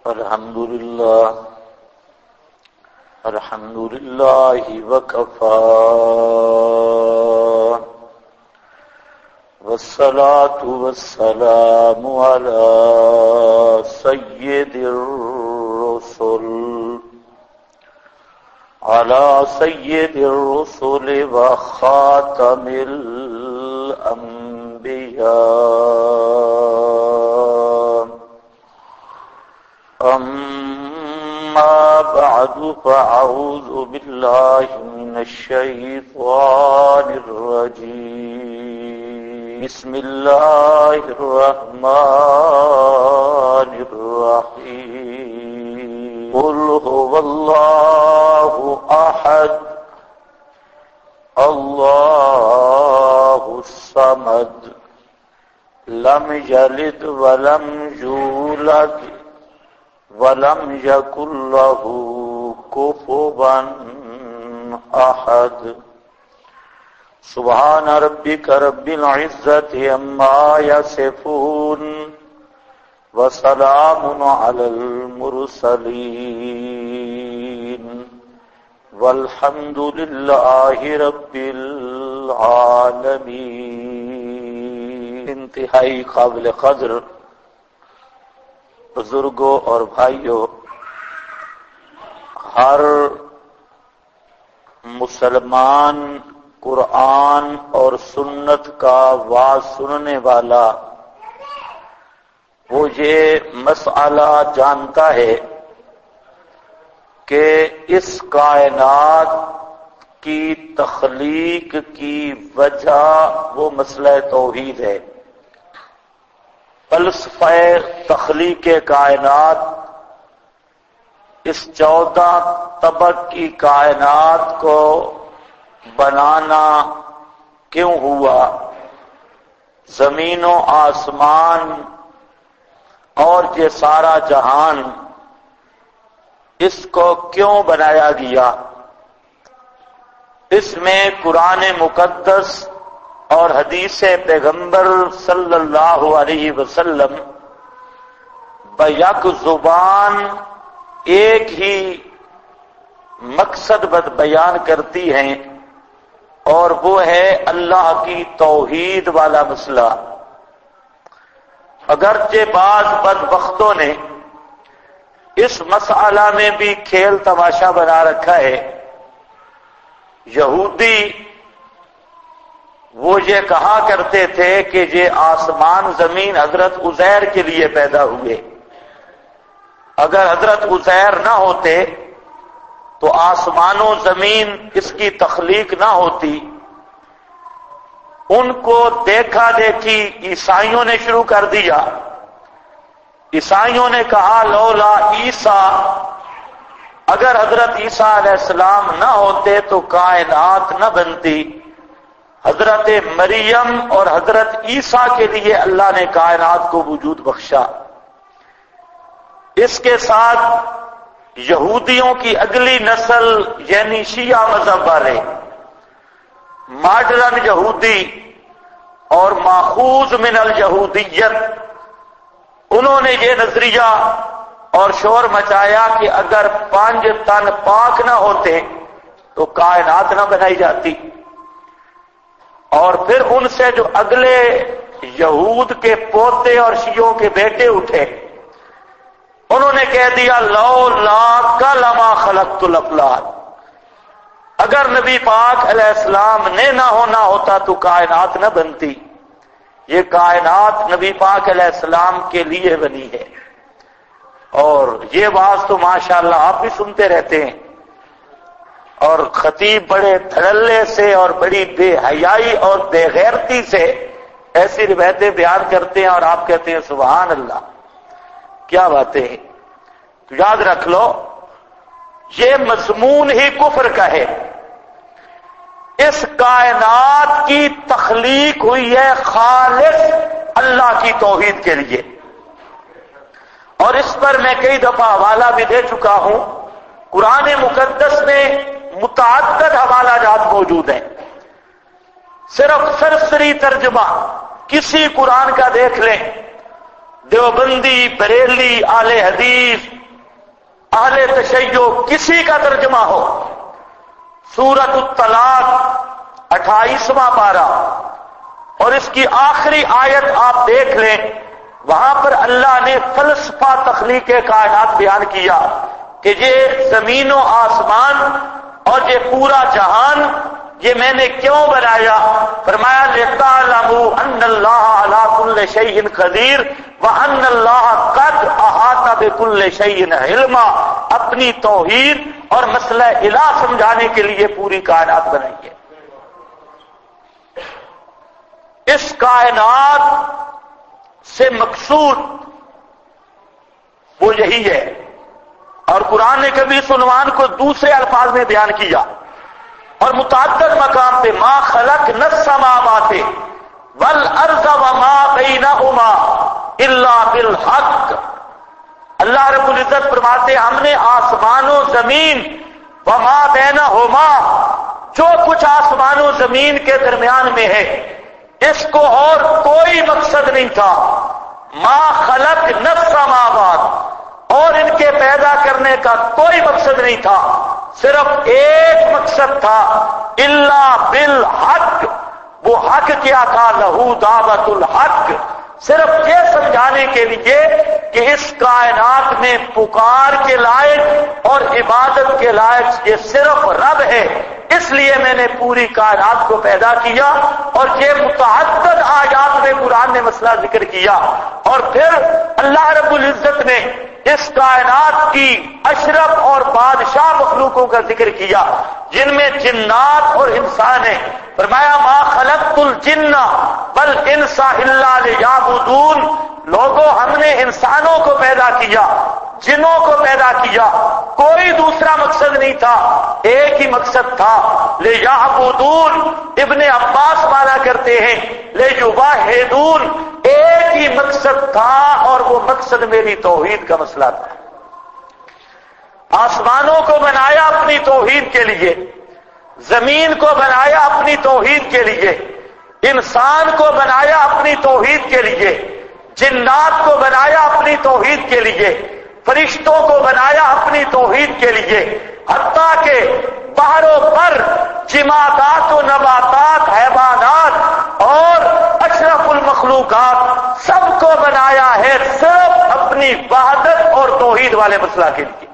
الحمد لله وكفى والصلاة والسلام على سيد الرسل وخاتم الأنبياء. أما بعد فأعوذ بالله من الشيطان الرجيم. بسم الله الرحمن الرحيم. قل هو الله أحد الله الصمد لم يلد ولم يولد وَلَمْ يَكُنْ لَهُ كُفُوًا أَحَدٌ. سبحان ربك رب العزة عما يصفون وسلام على المرسلين والحمد لله رب العالمين. انتہائی قابل قدر بزرگوں اور بھائیوں، ہر مسلمان قرآن اور سنت کا واعظ سننے والا وہ یہ مسئلہ جانتا ہے کہ اس کائنات کی تخلیق کی وجہ وہ مسئلہ توحید ہے. فلسفہ تخلیق کائنات اس 14 طبق کی کائنات کو بنانا کیوں ہوا، زمین و آسمان اور یہ سارا جہان اس کو کیوں بنایا گیا، اس میں قرآن مقدس اور حدیث پیغمبر صلی اللہ علیہ وسلم بیک زبان ایک ہی مقصد بیان کرتی ہیں، اور وہ ہے اللہ کی توحید والا مسئلہ. اگرچہ بعض بدبختوں نے اس مسئلہ میں بھی کھیل تماشا بنا رکھا ہے. یہودی وہ یہ کہا کرتے تھے کہ یہ آسمان زمین حضرت عزیر کے لیے پیدا ہوئے، اگر حضرت عزیر نہ ہوتے تو آسمان و زمین اس کی تخلیق نہ ہوتی. ان کو دیکھا دیکھی عیسائیوں نے شروع کر دیا. عیسائیوں نے کہا لولا عیسیٰ، اگر حضرت عیسیٰ علیہ السلام نہ ہوتے تو کائنات نہ بنتی. حضرت مریم اور حضرت عیسیٰ کے لیے اللہ نے کائنات کو وجود بخشا. اس کے ساتھ یہودیوں کی اگلی نسل یعنی شیعہ مذہب والے، ماڈرن یہودی اور ماخوذ من الیہودیت، انہوں نے یہ نظریہ اور شور مچایا کہ اگر 5 تن پاک نہ ہوتے تو کائنات نہ بنائی جاتی. اور پھر ان سے جو اگلے یہود کے پوتے اور شیعوں کے بیٹے اٹھے، انہوں نے کہہ دیا لولا کلمہ خلقت الافلاک، اگر نبی پاک علیہ السلام نے نہ ہونا ہوتا تو کائنات نہ بنتی. یہ کائنات نبی پاک علیہ السلام کے لیے بنی ہے. اور یہ بات تو ماشاءاللہ آپ بھی سنتے رہتے ہیں، اور خطیب بڑے دھڑلے سے اور بڑی بے حیائی اور بے غیرتی سے ایسی روایتیں بیان کرتے ہیں، اور آپ کہتے ہیں سبحان اللہ کیا باتیں ہیں. تو یاد رکھ لو یہ مضمون ہی کفر کا ہے. اس کائنات کی تخلیق ہوئی ہے خالص اللہ کی توحید کے لیے، اور اس پر میں کئی دفعہ حوالہ بھی دے چکا ہوں. قرآن مقدس میں متعدد حوالہ جات موجود ہیں. صرف سرسری ترجمہ کسی قرآن کا دیکھ لیں، دیوبندی، بریلی، اہل حدیث، اہل تشیع کسی کا ترجمہ ہو، سورۃ الطلاق 28واں پارہ اور اس کی آخری آیت آپ دیکھ لیں، وہاں پر اللہ نے فلسفہ تخلیق کائنات بیان کیا کہ یہ زمین و آسمان اور یہ پورا جہان یہ میں نے کیوں بنایا؟ فرمایا لِتَعْلَمُوا أَنَّ اللَّهَ عَلَىٰ كُلِّ شَيْءٍ قَدِيرٌ وَأَنَّ اللَّهَ قَدْ أَحَاطَ بِكُلِّ شَيْءٍ عِلْمًا، اپنی توحید اور مسئلہ الہ سمجھانے کے لیے پوری کائنات بنائی ہے۔ اس کائنات سے مقصود وہ یہی ہے، اور قرآن نے کبھی اس عنوان کو دوسرے الفاظ میں بیان کیا اور متعدد مقام پہ ما خلقنا السماوات والارض وما بینہما الا بالحق۔ اللہ رب العزت فرماتے ہم نے آسمان و زمین وما بینہما، جو کچھ آسمان و زمین کے درمیان میں ہے اس کو اور کوئی مقصد نہیں تھا۔ ما خلقنا السماوات، اور ان کے پیدا کرنے کا کوئی مقصد نہیں تھا، صرف ایک مقصد تھا، الا بالحق، وہ حق کیا تھا، لہو دعوت الحق، صرف یہ سمجھانے کے لیے کہ اس کائنات میں پکار کے لائق اور عبادت کے لائق یہ صرف رب ہے، اس لیے میں نے پوری کائنات کو پیدا کیا۔ اور یہ متعدد آیات میں قرآن نے مسئلہ ذکر کیا، اور پھر اللہ رب العزت نے اس کائنات کی اشرف اور بادشاہ مخلوقوں کا ذکر کیا جن میں جنات اور انسان ہیں۔ فرمایا ما خلقت الجن والانس الا لیعبدون، لوگوں ہم نے انسانوں کو پیدا کیا، جنوں کو پیدا کیا، کوئی دوسرا مقصد نہیں تھا، ایک ہی مقصد تھا، لیعبدون۔ ابن عباس مانا کرتے ہیں لیوحدون، ایک ہی مقصد تھا اور وہ مقصد میری توحید کا مسئلہ تھا۔ آسمانوں کو بنایا اپنی توحید کے لیے، زمین کو بنایا اپنی توحید کے لیے، انسان کو بنایا اپنی توحید کے لیے، جنات کو بنایا اپنی توحید کے لیے، فرشتوں کو بنایا اپنی توحید کے لیے، حتیٰ کہ بحروں پر جمادات و نباتات، حیوانات اور اشرف المخلوقات سب کو بنایا ہے صرف اپنی وحدت اور توحید والے مسئلہ کے لیے۔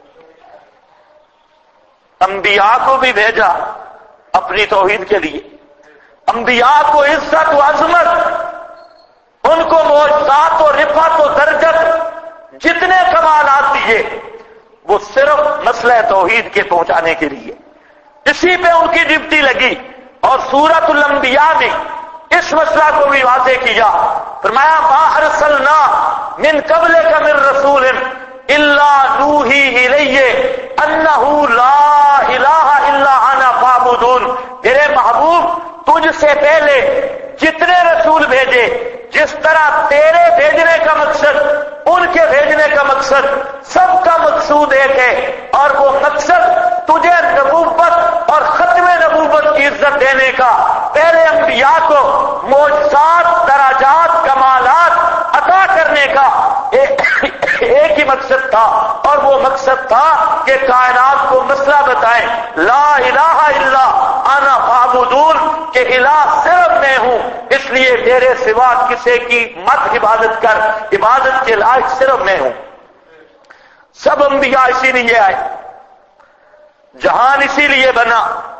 انبیاء کو بھی بھیجا اپنی توحید کے لیے، انبیاء کو عزت و عظمت، ان کو معجزات و رفعت و درجت، جتنے کمالات دیے وہ صرف مسئلہ توحید کے پہنچانے کے لیے، اسی پہ ان کی ڈپٹی لگی۔ اور سورۃ الانبیاء میں اس مسئلہ کو بھی واضح کیا، فرمایا ما ارسلنا من قبلک من رسول الا نوحی الیہ انہ لا الہ الا انا فاعبدون۔ میرے محبوب تجھ سے پہلے جتنے رسول بھیجے، جس طرح تیرے بھیجنے کا مقصد، ان کے بھیجنے کا مقصد، سب کا مقصود ایک ہے، اور وہ مقصد تجھے نبوت اور ختم نبوت کی عزت دینے کا، پہلے انبیاء کو معجزات، درجات، کمالات عطا کرنے کا ایک ہی مقصد تھا، اور وہ مقصد تھا کہ کائنات کو مسئلہ بتائیں، لا الہ الا انا فاعبدون، کہ الہ صرف میں ہوں، اس لیے میرے سوا کسی کی مت عبادت کر، عبادت کے لائق صرف میں ہوں۔ سب انبیاء اسی لیے آئے، جہان اسی لیے بنا۔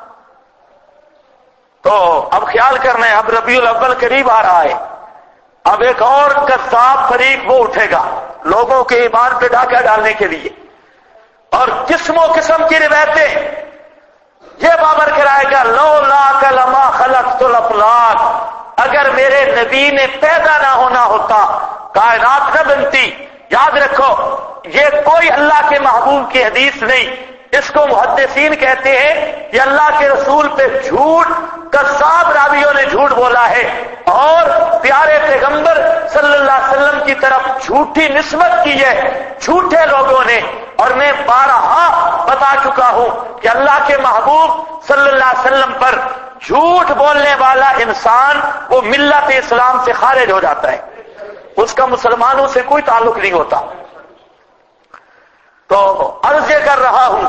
تو اب خیال کرنا ہے، اب ربیع الاول قریب آ رہا ہے، اب ایک اور کذاب فریق وہ اٹھے گا لوگوں کے ایمان پہ ڈاکہ ڈالنے کے لیے، اور قسم و قسم کی روایتیں یہ بابر کرائے گا، لولا لما خلقت الافلاک، اگر میرے نبی نے پیدا نہ ہونا ہوتا کائنات نہ بنتی۔ یاد رکھو یہ کوئی اللہ کے محبوب کی حدیث نہیں، اس کو محدثین کہتے ہیں کہ اللہ کے رسول پہ جھوٹ، کذاب راویوں نے جھوٹ بولا ہے، اور پیارے پیغمبر صلی اللہ علیہ وسلم کی طرف جھوٹی نسبت کی ہے جھوٹے لوگوں نے۔ اور میں بارہا بتا چکا ہوں کہ اللہ کے محبوب صلی اللہ علیہ وسلم پر جھوٹ بولنے والا انسان وہ ملت اسلام سے خارج ہو جاتا ہے، اس کا مسلمانوں سے کوئی تعلق نہیں ہوتا۔ تو عرض کر رہا ہوں،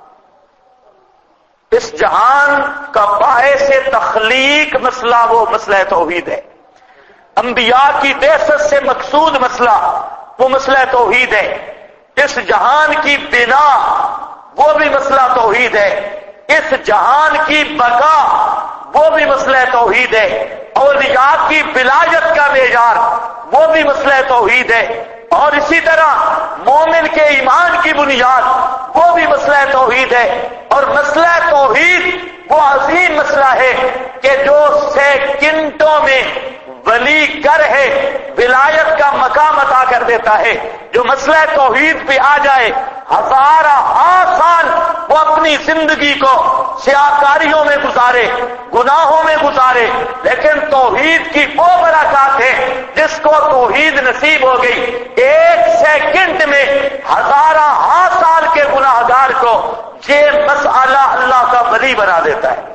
اس جہان کا باعث تخلیق مسئلہ وہ مسئلہ توحید ہے، انبیاء کی بعثت سے مقصود مسئلہ وہ مسئلہ توحید ہے، اس جہان کی بنا وہ بھی مسئلہ توحید ہے، اس جہان کی بقا وہ بھی مسئلہ توحید ہے، اولیاء کی ولایت کا معیار وہ بھی مسئلہ توحید ہے، اور اسی طرح مومن کے ایمان کی بنیاد وہ بھی مسئلہ توحید ہے۔ اور مسئلہ توحید وہ عظیم مسئلہ ہے کہ جو سیکنڈوں میں ولی گر ہے ولایت کا مقام عطا کر دیتا ہے۔ جو مسئلہ توحید پہ آ جائے ہزارہ سال وہ اپنی زندگی کو سیاکاریوں میں گزارے، گناہوں میں گزارے، لیکن توحید کی وہ برکات ہے جس کو توحید نصیب ہو گئی، ایک سیکنڈ میں ہزارہ سال کے گناہگار کو یہ مسئلہ اللہ کا ولی بنا دیتا ہے۔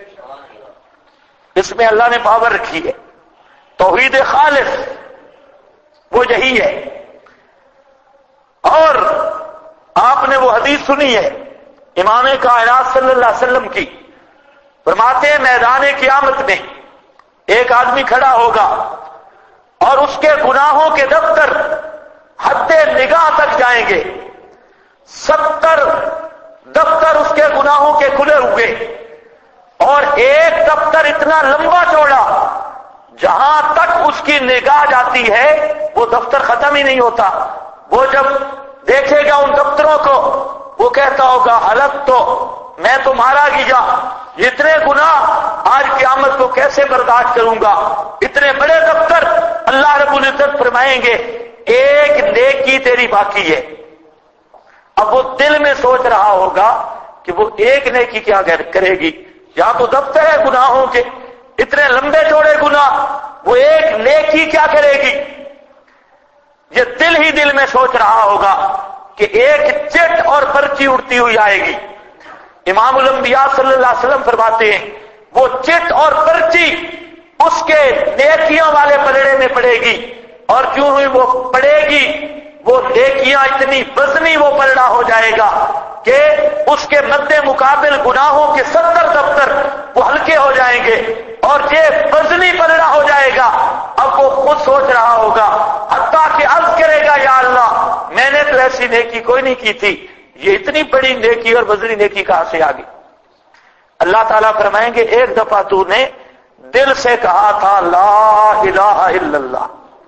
اس میں اللہ نے پاور رکھی ہے۔ توحید خالص وہ یہی ہے۔ اور آپ نے وہ حدیث سنی ہے امام کائنات صلی اللہ علیہ وسلم کی، فرماتے ہیں میدان قیامت میں ایک آدمی کھڑا ہوگا اور اس کے گناہوں کے دفتر حد نگاہ تک جائیں گے، 70 دفتر اس کے گناہوں کے کھلے ہوئے، اور ایک دفتر اتنا لمبا چوڑا جہاں تک اس کی نگاہ جاتی ہے وہ دفتر ختم ہی نہیں ہوتا۔ وہ جب دیکھے گا ان دفتروں کو وہ کہتا ہوگا حلق تو میں تو مارا گیا، اتنے گناہ آج قیامت کو کیسے برداشت کروں گا، اتنے بڑے دفتر۔ اللہ رب العزت فرمائیں گے ایک نیکی تیری باقی ہے۔ اب وہ دل میں سوچ رہا ہوگا کہ وہ ایک نیکی کیا کرے گی، یا تو دفتر ہے گناہوں کے اتنے لمبے چوڑے گناہ، وہ ایک نیکی کیا کرے گی، یہ دل ہی دل میں سوچ رہا ہوگا کہ ایک چٹ اور پرچی اڑتی ہوئی آئے گی۔ امام الانبیاء صلی اللہ علیہ وسلم فرماتے ہیں وہ چٹ اور پرچی اس کے نیکیوں والے پلڑے میں پڑے گی، اور کیوں ہوئی وہ پڑے گی، وہ نیکیاں اتنی وزنی وہ پلڑا ہو جائے گا کہ اس کے مد مقابل گناہوں کے 70 دفتر وہ ہلکے ہو جائیں گے، اور یہ وزنی پلڑا ہو جائے گا۔ اب وہ خود سوچ رہا ہوگا، حتیٰ کہ عرض کرے گا یا اللہ میں نے تو ایسی نیکی کوئی نہیں کی تھی، یہ اتنی بڑی نیکی اور وزنی نیکی کہاں سے آ گئی؟ اللہ تعالیٰ فرمائیں گے ایک دفعہ تو نے دل سے کہا تھا لا الہ الا اللہ،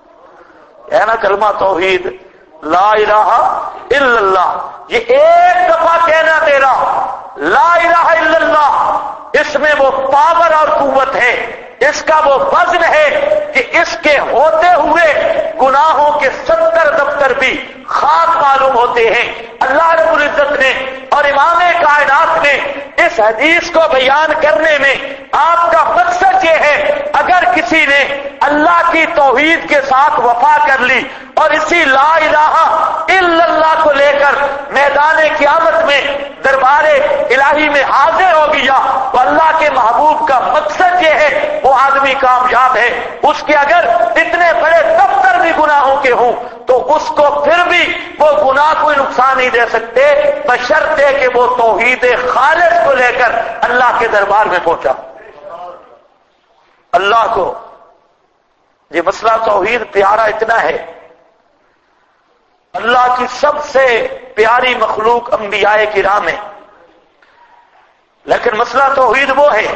ہے نا کلمہ توحید، لا الہ الا اللہ، یہ ایک دفعہ کہنا تیرا لا الہ الا اللہ، اس میں وہ پاور اور قوت ہے، اس کا وہ وزن ہے کہ اس کے ہوتے ہوئے گناہوں کے 70 دفتر بھی خاک معلوم ہوتے ہیں۔ اللہ رب العزت نے اور امام کائنات نے اس حدیث کو بیان کرنے میں آپ کا مقصد یہ ہے اگر کسی نے اللہ کی توحید کے ساتھ وفا کر لی اور اسی لا الہ الا اللہ کو لے کر میدان قیامت میں دربار الہی میں حاضر ہو گیا تو اللہ کے محبوب کا مقصد یہ ہے وہ آدمی کامیاب ہے۔ اس کے اگر اتنے بڑے دفتر بھی گناہوں کے ہوں تو اس کو پھر بھی وہ گناہ کوئی نقصان نہیں دے سکتے بشرطے کہ وہ توحید خالص کو لے کر اللہ کے دربار میں پہنچا۔ اللہ کو یہ مسئلہ توحید پیارا اتنا ہے، اللہ کی سب سے پیاری مخلوق انبیاء کرام ہے، لیکن مسئلہ توحید وہ ہے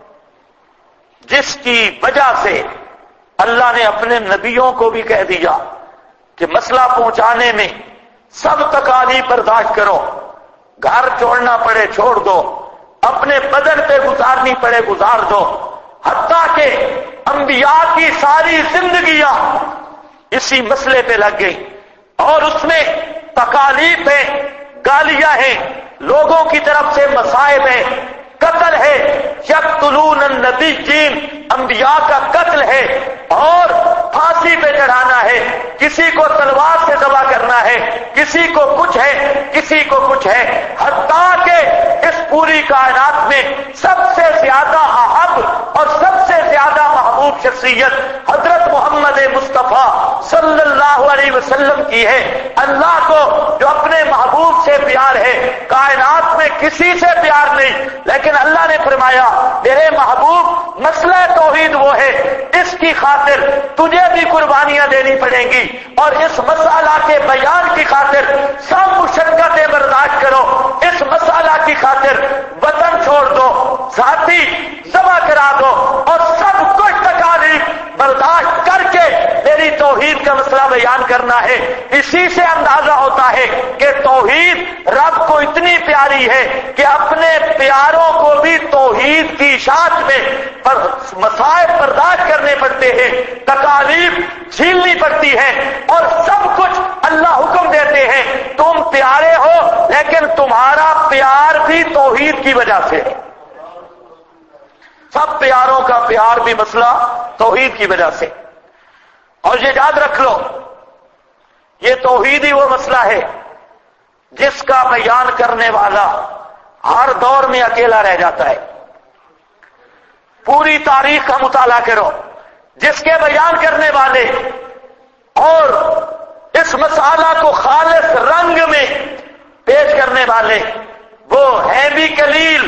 جس کی وجہ سے اللہ نے اپنے نبیوں کو بھی کہہ دیا کہ مسئلہ پہنچانے میں سب تکالیف برداشت کرو، گھر چھوڑنا پڑے چھوڑ دو، اپنے بدن پہ گزارنی پڑے گزار دو، حتیٰ کہ انبیاء کی ساری زندگیاں اسی مسئلے پہ لگ گئی، اور اس میں تکالیف ہیں، گالیاں ہیں، لوگوں کی طرف سے مصائب ہیں، قتل ہے، یقتلون النبیین، انبیاء کا قتل ہے اور پھانسی پہ چڑھانا ہے، کسی کو تلوار سے ذبح کرنا ہے، کسی کو کچھ ہے، کسی کو کچھ ہے، حتیٰ کہ اس پوری کائنات میں سب سے زیادہ احب اور سب سے زیادہ محبوب شخصیت حضرت محمد مصطفیٰ صلی اللہ علیہ وسلم کی ہے۔ اللہ کو جو اپنے محبوب سے پیار ہے، کائنات میں کسی سے پیار نہیں، لیکن اللہ نے فرمایا میرے محبوب مسئلہ توحید وہ ہے، اس کی خاطر تجھے بھی قربانیاں دینی پڑیں گی، اور اس مسئلہ کے بیان کی خاطر سب مشقتیں برداشت کرو، اس مسئلہ کی خاطر وطن چھوڑ دو، ذاتی ذبح کرا دو، اور سب کچھ تکالیف برداشت کر کے میری توحید کا مسئلہ بیان کرنا ہے۔ اسی سے اندازہ ہوتا ہے کہ توحید رب کو اتنی پیاری ہے کہ اپنے پیاروں کو بھی توحید کی اشاعت میں مصائب برداشت کرنے پڑتے ہیں، تکالیف جھیلنی پڑتی ہے، اور سب کچھ اللہ حکم دیتے ہیں تم پیارے ہو، لیکن تمہارا پیار بھی توحید کی وجہ سے ہے۔ سب پیاروں کا پیار بھی مسئلہ توحید کی وجہ سے۔ اور یہ یاد رکھ لو، یہ توحید ہی وہ مسئلہ ہے جس کا بیان کرنے والا ہر دور میں اکیلا رہ جاتا ہے۔ پوری تاریخ کا مطالعہ کرو، جس کے بیان کرنے والے اور اس مسئلہ کو خالص رنگ میں پیش کرنے والے وہ ہیں بھی قلیل،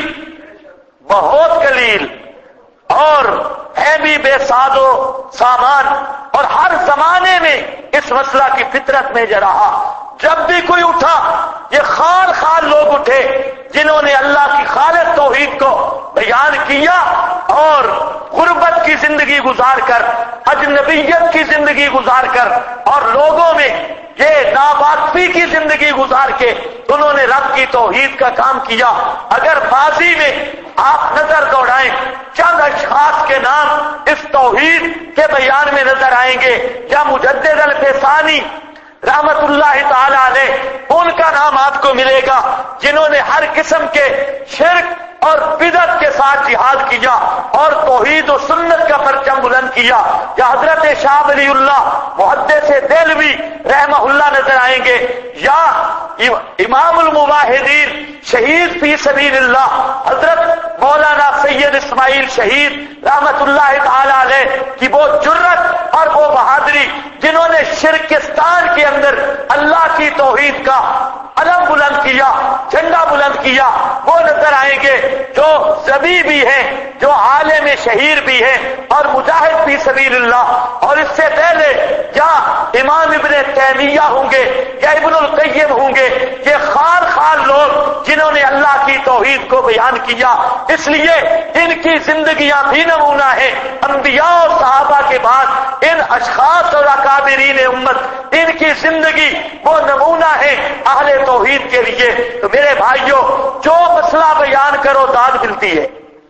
بہت قلیل، اور ہے بھی بے ساز و سامان، اور ہر زمانے میں اس مسئلہ کی فطرت میں رہا۔ جب بھی کوئی اٹھا، یہ خال خال لوگ اٹھے جنہوں نے اللہ کی خالص توحید کو بیان کیا، اور غربت کی زندگی گزار کر، اجنبیت کی زندگی گزار کر، اور لوگوں میں یہ ناواقفی کی زندگی گزار کے انہوں نے رب کی توحید کا کام کیا۔ اگر ماضی میں آپ نظر دوڑائیں، چند اشخاص کے نام اس توحید کے بیان میں نظر آئیں گے، یا مجدد الفسانی رحمت اللہ تعالی علیہ، ان کا نام آپ کو ملے گا جنہوں نے ہر قسم کے شرک اور بدعت کے ساتھ جہاد کیا اور توحید و سنت کا پرچم بلند کیا۔ یا حضرت شاہ ولی اللہ محدث دہلوی رحمہ اللہ نظر آئیں گے، یا امام المواحدین شہید فی سبیل اللہ حضرت مولانا سید اسماعیل شہید رحمت اللہ تعالی علیہ کی وہ جرت اور وہ بہادری جنہوں نے شرکستان کے اندر اللہ کی توحید کا علم بلند کیا، جھنڈا بلند کیا، وہ نظر آئیں گے، جو زبی بھی ہیں، جو عالم شہیر بھی ہیں اور مجاہد فی سبیل اللہ۔ اور اس سے پہلے یا امام ابن تیمیہ ہوں گے یا ابن القیم ہوں گے، یہ خال خال لوگ جنہوں نے اللہ کی توحید کو بیان کیا۔ اس لیے ان کی زندگیاں بھی نمونہ ہیں۔ انبیاء اور صحابہ کے بعد ان اشخاص اور اکابرین امت، ان کی زندگی وہ نمونہ ہے اہل توحید کے لیے۔ تو میرے بھائیوں، جو مسئلہ بیان کرو داد ملتی ہے،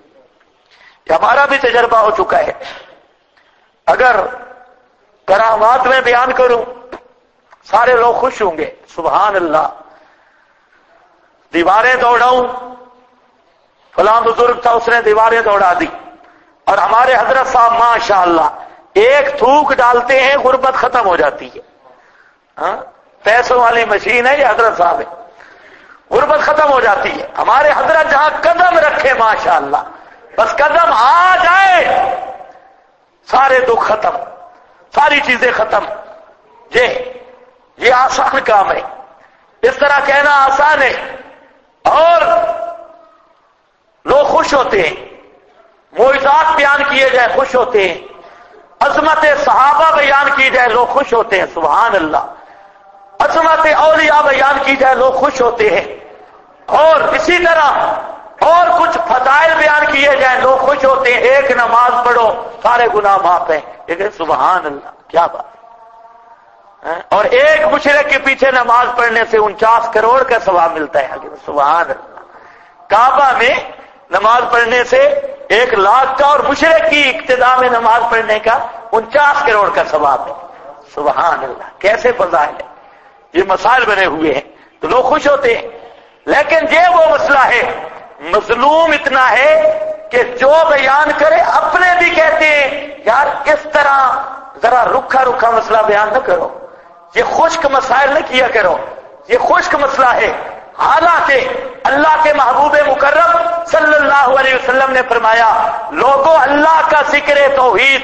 یہ ہمارا بھی تجربہ ہو چکا ہے۔ اگر کرامات میں بیان کروں سارے لوگ خوش ہوں گے، سبحان اللہ، دیواریں دوڑاؤں، فلاں بزرگ تھا اس نے دیواریں دوڑا دی، اور ہمارے حضرت صاحب ماشاءاللہ ایک تھوک ڈالتے ہیں غربت ختم ہو جاتی ہے۔ پیسوں والی مشین ہے یہ حضرت صاحب ہے، غربت ختم ہو جاتی ہے۔ ہمارے حضرت جہاں قدم رکھے ماشاءاللہ، بس قدم آ جائے سارے دکھ ختم، ساری چیزیں ختم۔ یہ آسان کام ہے، اس طرح کہنا آسان ہے، اور لوگ خوش ہوتے ہیں، معجزات بیان کیے جائے خوش ہوتے ہیں، عظمت صحابہ بیان کی جائے لوگ خوش ہوتے ہیں، سبحان اللہ، عظمت اولیاء بیان کی جائے لوگ خوش ہوتے ہیں، اور اسی طرح اور کچھ فضائل بیان کیے جائیں لوگ خوش ہوتے ہیں۔ ایک نماز پڑھو سارے گناہ معاف ہیں، لیکن سبحان اللہ کیا بات ہے۔ اور ایک مشرک کے پیچھے نماز پڑھنے سے 49 کروڑ کا ثواب ملتا ہے، سبحان اللہ۔ کعبہ میں نماز پڑھنے سے 1 لاکھ کا، اور مشرک کی ابتدا میں نماز پڑھنے کا 49 کروڑ کا ثواب ہے، سبحان اللہ۔ کیسے فضائل ہے، یہ مسائل بنے ہوئے ہیں تو لوگ خوش ہوتے ہیں۔ لیکن یہ وہ مسئلہ ہے، مظلوم اتنا ہے کہ جو بیان کرے اپنے بھی کہتے ہیں یار اس طرح ذرا رکھا رکھا مسئلہ بیان نہ کرو، یہ خشک مسائل نہ کیا کرو، یہ خشک مسئلہ ہے۔ حالانکہ اللہ کے محبوب مکرم صلی اللہ علیہ وسلم نے فرمایا، لوگوں اللہ کا ذکر توحید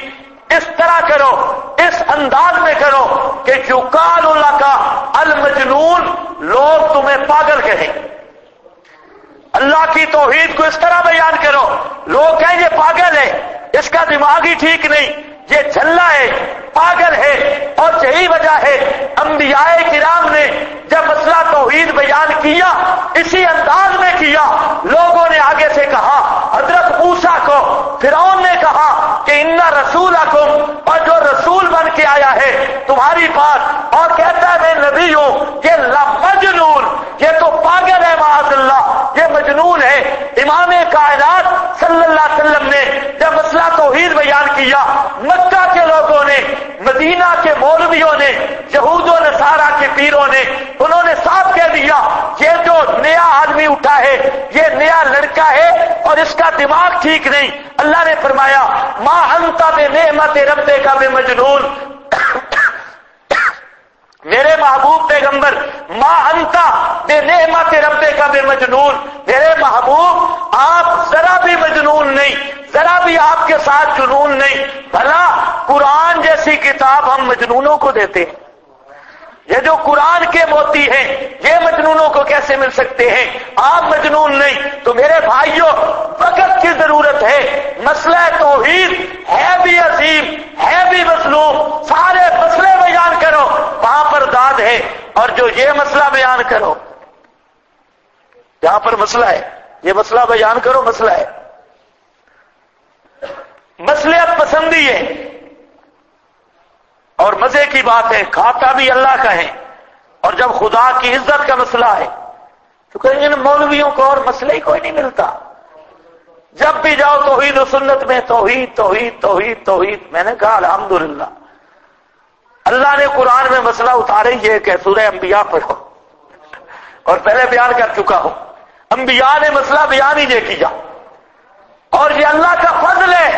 اس طرح کرو، اس انداز میں کرو کہ یقال لک المجنون، لوگ تمہیں پاگل کہیں۔ اللہ کی توحید کو اس طرح بیان کرو، لوگ کہیں یہ پاگل ہے، اس کا دماغ ہی ٹھیک نہیں، یہ جھلا ہے، پاگل ہے۔ اور یہی وجہ ہے انبیاء کرام نے جب مسئلہ توحید بیان کیا اسی انداز میں کیا۔ لوگوں نے آگے سے کہا، حضرت موسیٰ کو فرعون نے کہا کہ ان رسولکم، اور جو رسول بن کے آیا ہے تمہاری بات اور کہتا ہے میں نبی ہوں، یہ لمجنون، یہ تو پاگل ہے، معاذ اللہ یہ مجنون ہے۔ امام کائنات صلی اللہ علیہ وسلم نے جب مسئلہ توحید بیان کیا، مکہ کے لوگوں نے، مدینہ کے مولویوں نے، یہود و نصارہ کے پیروں نے، انہوں نے صاف کہہ دیا یہ جو نیا آدمی اٹھا ہے یہ نیا لڑکا ہے اور اس کا دماغ ٹھیک نہیں۔ اللہ نے فرمایا ما انت بنعمت ربک بمجنون، میرے محبوب پیغمبر ما انت بنعمت ربک بمجنون، میرے محبوب آپ ذرا بھی مجنون نہیں، ذرا بھی آپ کے ساتھ جنون نہیں۔ بھلا قرآن جیسی کتاب ہم مجنونوں کو دیتے ہیں؟ یہ جو قرآن کے موتی ہیں یہ مجنونوں کو کیسے مل سکتے ہیں؟ آپ مجنون نہیں۔ تو میرے بھائیوں وقت کی ضرورت ہے، مسئلہ توحید ہے بھی عظیم ہے بھی مظلوم، سارے مسئلے بیان کرو وہاں پر داد ہے، اور جو یہ مسئلہ بیان کرو جہاں پر مسئلہ ہے یہ مسئلہ بیان کرو، مسئلہ ہے، مصلحت پسندی ہے۔ اور مزے کی بات ہے کھاتا بھی اللہ کا ہے، اور جب خدا کی عزت کا مسئلہ ہے تو کہیں ان مولویوں کو اور مسئلہ ہی کوئی نہیں ملتا، جب بھی جاؤ توحید و سنت میں توحید توحید توحید توحید۔ میں نے کہا الحمدللہ اللہ نے قرآن میں مسئلہ اتارے یہ کہ سورہ انبیاء پڑھو، اور پہلے بیان کر چکا ہوں انبیاء نے مسئلہ بیان ہی یہ کیا، اور یہ اللہ کا فضل ہے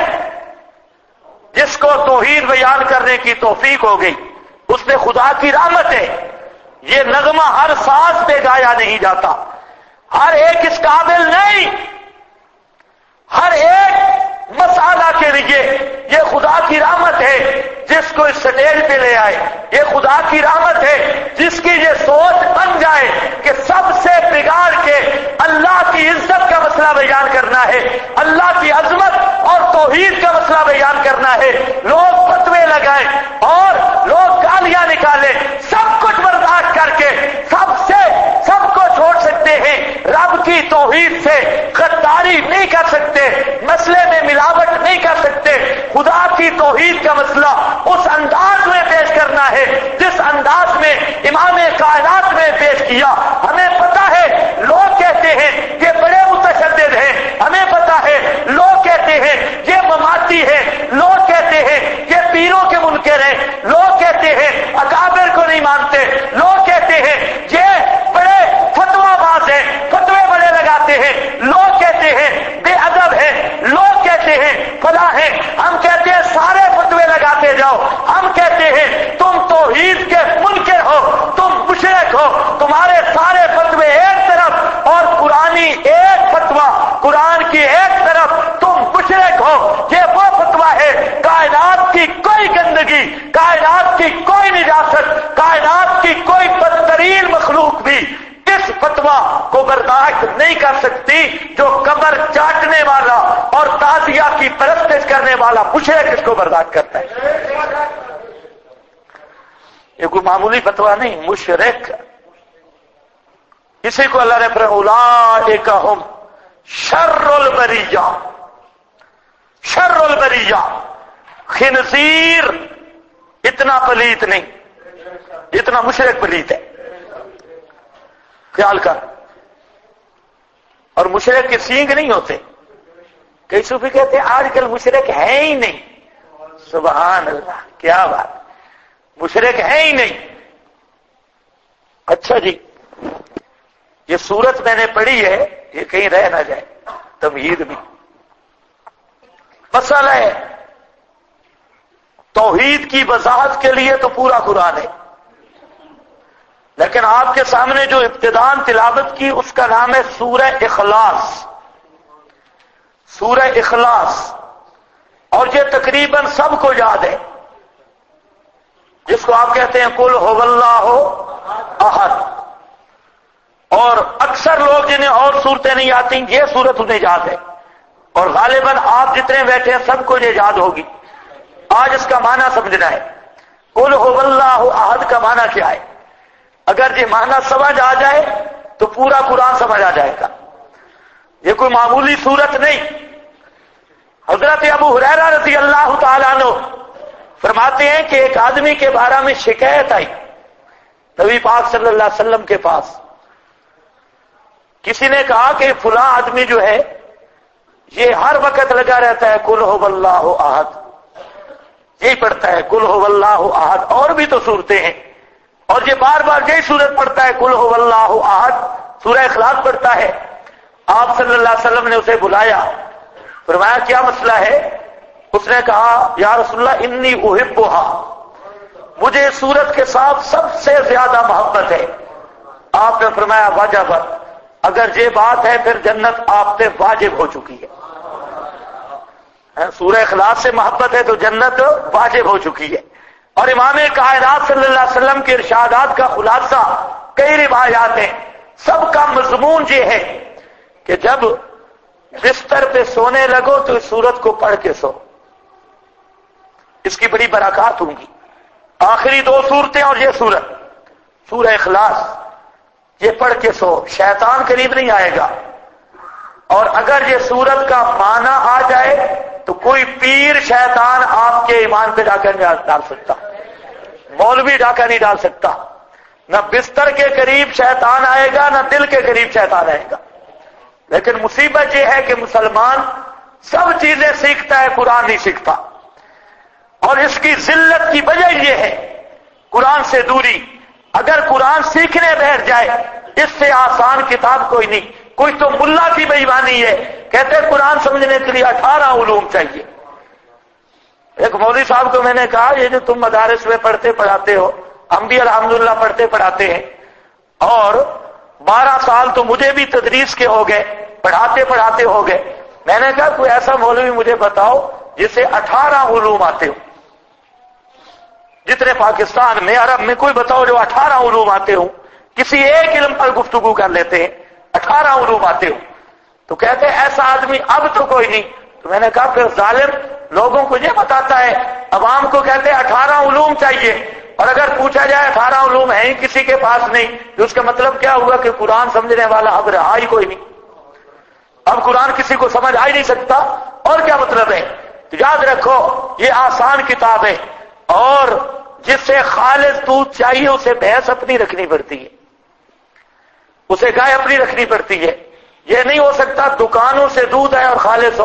جس کو توحید بیان کرنے کی توفیق ہو گئی، اس نے خدا کی رحمت ہے۔ یہ نغمہ ہر ساز پہ گایا نہیں جاتا، ہر ایک اس قابل نہیں، ہر ایک مسئلہ کے لیے یہ خدا کی رحمت ہے جس کو اس سٹیج پہ لے آئے، یہ خدا کی رحمت ہے جس کی یہ سوچ بن جائے کہ سب سے بگاڑ کے اللہ کی عزت کا مسئلہ بیان کرنا ہے، اللہ کی عظمت اور توحید کا مسئلہ بیان کرنا ہے۔ لوگ فتوے لگائیں اور لوگ گالیاں نکالیں، سب کچھ برداشت کر کے سب کو چھوڑ سکتے ہیں، رب کی توحید سے غداری نہیں کر سکتے، مسئلے میں ملاوٹ نہیں کر سکتے۔ خدا کی توحید کا مسئلہ اس انداز میں پیش کرنا ہے جس انداز میں امام کائنات نے پیش کیا۔ ہمیں پتا ہے لوگ کہتے ہیں یہ بڑے متشدد ہیں، ہمیں پتا ہے لوگ کہتے ہیں یہ مماتی ہے، لوگ کہتے ہیں یہ پیروں کے منکر ہیں، لوگ کہتے ہیں اکابر کو نہیں مانتے، لوگ کہتے ہیں یہ بڑے فتویٰ باز ہیں، فتوے بڑے لگاتے ہیں، لوگ کہتے ہیں بے ادب ہے، لوگ کہتے ہیں فلاں ہے۔ ہم کہتے ہیں سارے فتوے لگاتے جاؤ، ہم کہتے ہیں تم توحید کے منکر ہو، تم مشرک ہو، تمہارے سارے فتوے ایک طرف اور قرآنی ایک فتویٰ، قرآن کی ایک طرف، تم مشرک ہو۔ یہ وہ فتویٰ ہے کائنات کی کوئی گندگی، کائنات کی کوئی نجاست، کائنات کی کوئی بدترین مخلوق بھی اس فتویٰ کو برداشت نہیں کر سکتی جو قبر چاٹنے والا اور تعزیہ کی پرستش کرنے والا مشرک اس کو برداشت کرتا ہے۔ یہ کوئی معمولی فتویٰ نہیں، مشرک۔ اسی کو اللہ نے فرمایا اولئک ھم شر البریہ، شر البریہ۔ خنزیر اتنا پلیت نہیں جتنا مشرک پلیت ہے، خیال کر۔ اور مشرک کے سینگ نہیں ہوتے، کئی صوفی کہتے ہیں آج کل مشرک ہے ہی نہیں۔ سبحان اللہ، کیا بات، مشرک ہے ہی نہیں۔ اچھا جی، یہ سورت میں نے پڑھی ہے، یہ کہیں رہ نہ جائے، تمہید بھی مسئلہ ہے۔ توحید کی وضاحت کے لیے تو پورا قرآن ہے، لیکن آپ کے سامنے جو ابتداءً تلاوت کی اس کا نام ہے سورہ اخلاص۔ سورہ اخلاص اور یہ تقریباً سب کو یاد ہے، جس کو آپ کہتے ہیں قل هو اللہ احد. اور اکثر لوگ جنہیں اور صورتیں نہیں آتی یہ صورت انہیں یاد ہے، اور غالباً آپ جتنے بیٹھے ہیں سب کو یہ یاد ہوگی. آج اس کا معنی سمجھنا ہے. قل هو اللہ احد کا معنی کیا ہے؟ اگر یہ معنی سمجھ آ جائے تو پورا قرآن سمجھ آ جائے گا. یہ کوئی معمولی صورت نہیں. حضرت ابو ہریرہ رضی اللہ تعالیٰ عنہ فرماتے ہیں کہ ایک آدمی کے بارے میں شکایت آئی نبی پاک صلی اللہ علیہ وسلم کے پاس. کسی نے کہا کہ فلاں آدمی جو ہے یہ ہر وقت لگا رہتا ہے قل هو اللہ احد، یہی پڑھتا ہے قل هو اللہ احد. اور بھی تو صورتیں ہیں، اور یہ بار بار یہی صورت پڑھتا ہے قل هو اللہ احد. سورہ اخلاص پڑھتا ہے. آپ صلی اللہ علیہ وسلم نے اسے بلایا، فرمایا کیا مسئلہ ہے؟ اس نے کہا یا رسول اللہ انی احبها، مجھے سورت کے ساتھ سب سے زیادہ محبت ہے. آپ نے فرمایا واجبت، اگر یہ بات ہے پھر جنت آپ پہ واجب ہو چکی ہے. سورہ اخلاص سے محبت ہے تو جنت واجب ہو چکی ہے. اور امام کائنات صلی اللہ علیہ وسلم کے ارشادات کا خلاصہ کئی روایات ہیں. سب کا مضمون یہ ہے کہ جب بستر پہ سونے لگو تو اس سورت کو پڑھ کے سو، اس کی بڑی برکات ہوں گی. آخری دو صورتیں اور یہ سورت سورہ اخلاص، یہ پڑھ کے سو، شیطان قریب نہیں آئے گا. اور اگر یہ سورت کا معنی آ جائے تو کوئی پیر شیطان آپ کے ایمان پہ ڈاکہ نہیں ڈال سکتا، مولوی ڈاکہ نہیں ڈال سکتا. نہ بستر کے قریب شیطان آئے گا نہ دل کے قریب شیطان آئے گا. لیکن مصیبت یہ ہے کہ مسلمان سب چیزیں سیکھتا ہے، قرآن نہیں سیکھتا. اور اس کی ذلت کی وجہ یہ ہے قرآن سے دوری. اگر قرآن سیکھنے بیٹھ جائے اس سے آسان کتاب کوئی نہیں. کوئی تو ملا کی بے ایمانی ہے، کہتے ہیں قرآن سمجھنے کے لیے 18 علوم چاہیے. ایک مولوی صاحب کو میں نے کہا یہ جو تم مدارس میں پڑھتے پڑھاتے ہو، ہم بھی الحمدللہ پڑھتے پڑھاتے ہیں، اور 12 سال تو مجھے بھی تدریس کے ہو گئے، پڑھاتے پڑھاتے ہو گئے. میں نے کہا کوئی ایسا مولوی مجھے بتاؤ جسے 18 علوم آتے ہو. جتنے پاکستان میں عرب میں کوئی بتاؤ جو 18 علوم آتے ہوں. کسی ایک علم پر گفتگو کر لیتے ہیں، 18 علوم آتے ہوں. تو کہتے ہیں ایسا آدمی اب تو کوئی نہیں. تو میں نے کہا پھر ظالم لوگوں کو یہ بتاتا ہے، عوام کو کہتے ہیں 18 علوم چاہیے، اور اگر پوچھا جائے 18 علوم ہیں کسی کے پاس نہیں، تو اس کا مطلب کیا ہوا کہ قرآن سمجھنے والا اب رہا ہی کوئی نہیں. اب قرآن کسی کو سمجھ آ ہی نہیں سکتا. اور کیا مطلب ہے؟ تو یاد رکھو یہ آسان کتاب ہے، اور جس سے خالص دودھ چاہیے اسے بھینس اپنی رکھنی پڑتی ہے، اسے گائے اپنی رکھنی پڑتی ہے. یہ نہیں ہو سکتا دکانوں سے دودھ آئے اور خالص ہو،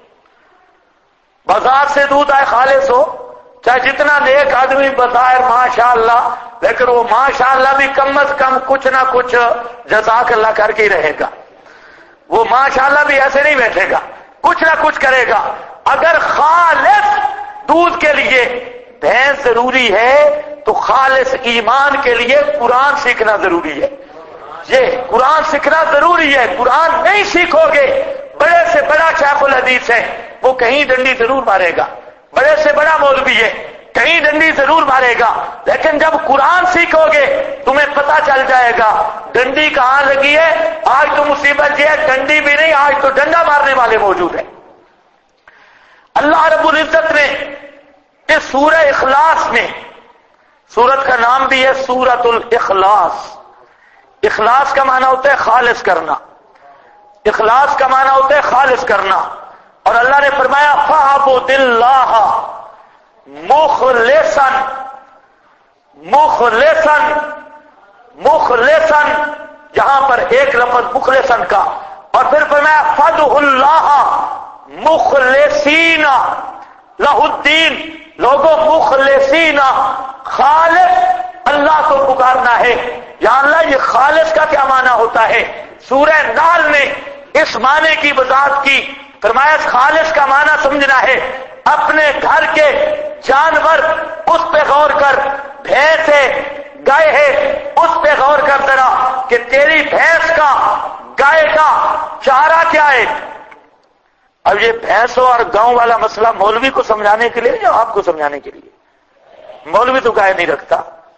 بازار سے دودھ آئے خالص ہو. چاہے جتنا نیک آدمی بظاہر ماشاءاللہ، لیکن وہ ماشاءاللہ بھی کم از کم کچھ نہ کچھ جزاک اللہ کر کے ہی رہے گا. وہ ماشاءاللہ بھی ایسے نہیں بیٹھے گا، کچھ نہ کچھ کرے گا. اگر خالص دودھ کے لیے بھینس ضروری ہے تو خالص ایمان کے لیے قرآن سیکھنا ضروری ہے. یہ قرآن سیکھنا ضروری ہے. قرآن نہیں سیکھو گے، بڑے سے بڑا شیخ الحدیث ہے وہ کہیں ڈنڈی ضرور مارے گا، بڑے سے بڑا مولوی ہے کہیں ڈنڈی ضرور مارے گا. لیکن جب قرآن سیکھو گے تمہیں پتہ چل جائے گا ڈنڈی کہاں لگی ہے. آج تو مصیبت یہ ہے ڈنڈی بھی نہیں، آج تو ڈنڈا مارنے والے موجود ہیں. اللہ رب العزت نے اس سورہ اخلاص میں، سورت کا نام بھی ہے سورۃ الاخلاص. اخلاص کا معنی ہوتا ہے خالص کرنا، اخلاص کا معنی ہوتا ہے خالص کرنا. اور اللہ نے فرمایا فَاعْبُدِ اللَّهَ مُخْلِصًا مُخْلِصًا مُخْلِصًا، یہاں پر ایک لفظ مخلصاً کا، اور پھر فرمایا فَادْعُوا اللَّهَ مُخْلِصِينَ لَهُ الدِّينَ. لوگوں مخلصین خالص اللہ کو پکارنا ہے. یا اللہ یہ خالص کا کیا معنی ہوتا ہے؟ سورہ نحل نے اس معنی کی وضاحت کی. فرمایا خالص کا معنی سمجھنا ہے اپنے گھر کے جانور اس پہ غور کر، بھینس ہے گائے ہے اس پہ غور کر ذرا کہ تیری بھینس کا گائے کا چارہ کیا ہے. اب یہ بھینسوں اور گاؤں والا مسئلہ مولوی کو سمجھانے کے لیے یا آپ کو سمجھانے کے لیے؟ مولوی تو گائے نہیں رکھتا،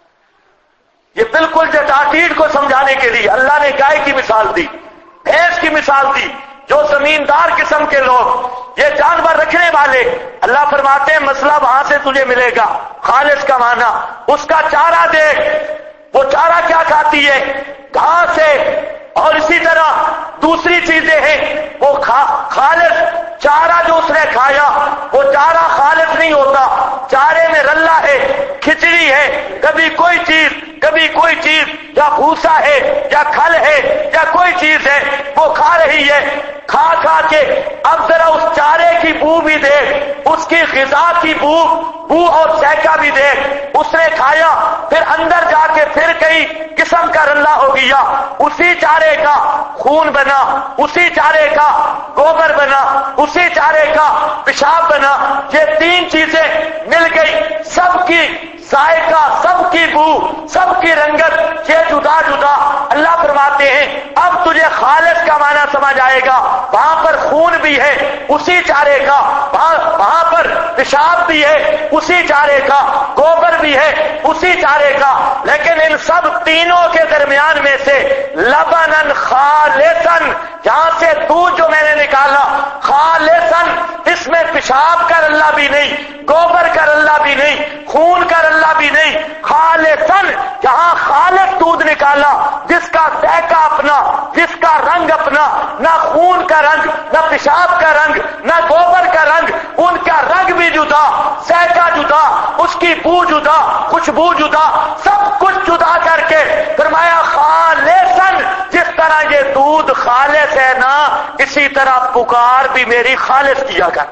یہ بالکل جٹاٹیڈ کو سمجھانے کے لیے اللہ نے گائے کی مثال دی، بھینس کی مثال دی۔ جو زمیندار قسم کے لوگ، یہ جانور رکھنے والے، اللہ فرماتے ہیں مسئلہ وہاں سے تجھے ملے گا۔ خالص کا معنی اس کا چارہ دیکھ، وہ چارہ کیا کھاتی ہے؟ گھاس ہے، اور اسی طرح دوسری چیزیں ہیں۔ وہ خالص چارہ جو اس نے کھایا وہ چارہ خالص نہیں ہوتا، چارے میں رلا ہے، کھچڑی ہے، کبھی کوئی چیز یا بھوسا ہے یا کھل ہے یا کوئی چیز ہے وہ کھا رہی ہے۔ کھا کے اب ذرا اس چارے کی بو بھی دیکھ، اس کی غذا کی بو اور سہکا بھی دیکھ۔ اس نے کھایا، پھر اندر جا کے پھر کئی قسم کا رلا ہو گیا، اسی چارے کا خون بنا، اسی چارے کا گوبر بنا، اسی چارے کا پیشاب بنا۔ یہ تین چیزیں مل گئی، سب کی ذائقہ، سب کی بو، سب کی رنگت، یہ جدا جدا۔ اللہ فرماتے ہیں اب تجھے خالص کا معنی سمجھ آئے گا۔ وہاں پر خون بھی ہے اسی چارے کا، وہاں پر پیشاب بھی ہے اسی چارے کا، گوبر بھی ہے اسی چارے کا، لیکن ان سب تینوں کے درمیان میں سے لبنن خالصن، جہاں سے دودھ جو میں نے نکالا خالصن، اس میں پیشاب کا رلا بھی نہیں، گوبر کا رلا بھی نہیں، خون کا رلا بھی نہیں، خالصن، جہاں خالص دودھ نکالا جس کا ذائقہ اپنا، جس کا رنگ اپنا، نہ خون کا رنگ، نہ پیشاب کا رنگ، نہ گوبر کا رنگ، ان کا رنگ بھی جدا، ذائقہ جدا، اس کی بو جدا، خوشبو جدا، سب کچھ جدا کر کے فرمایا خالصن، جس طرح یہ دودھ خالص ہے نا، اسی طرح پکار بھی میری خالص کیا کر،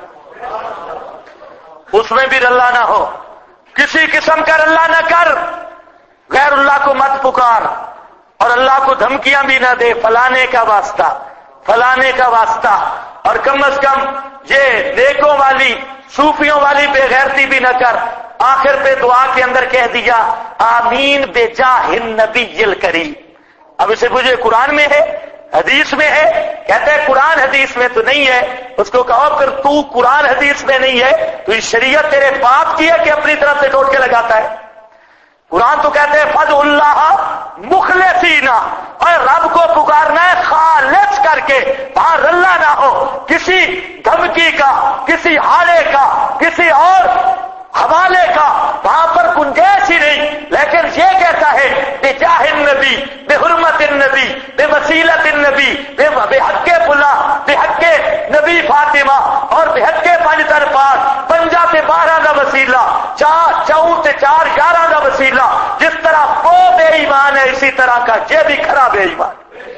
اس میں بھی رلا نہ ہو، کسی قسم کا رلا نہ کر، غیر اللہ کو مت پکار، اور اللہ کو دھمکیاں بھی نہ دے، فلانے کا واسطہ، فلانے کا واسطہ، اور کم از کم یہ نیکوں والی، صوفیوں والی بے غیرتی بھی نہ کر۔ آخر پہ دعا کے اندر کہہ دیا آمین بجاہ النبی الکریم۔ اب اسے مجھے قرآن میں ہے، حدیث میں ہے، کہتے ہیں قرآن حدیث میں تو نہیں ہے۔ اس کو کہو پھر تو قرآن حدیث میں نہیں ہے تو یہ شریعت تیرے باپ کی ہے کہ اپنی طرف سے ٹوٹ کے لگاتا ہے؟ قرآن تو کہتے ہیں فض اللہ مخلصین، اور رب کو پکارنا ہے خالص کر کے، وہاں رلا نہ ہو، کسی دھمکی کا، کسی حالے کا، کسی اور حوالے کا وہاں پر گنجائش ہی نہیں۔ لیکن یہ کہتا ہے بجاہ النبی، بحرمت النبی، بوسیلت النبی، بحق فلاں، بحق نبی فاطمہ، اور بحق پنجتر پاک، پنجا تے 12 دا وسیلہ، چون تے 4 11 دا وسیلہ۔ جس طرح وہ بے ایمان ہے اسی طرح کا یہ بھی کھڑا بے ایمان۔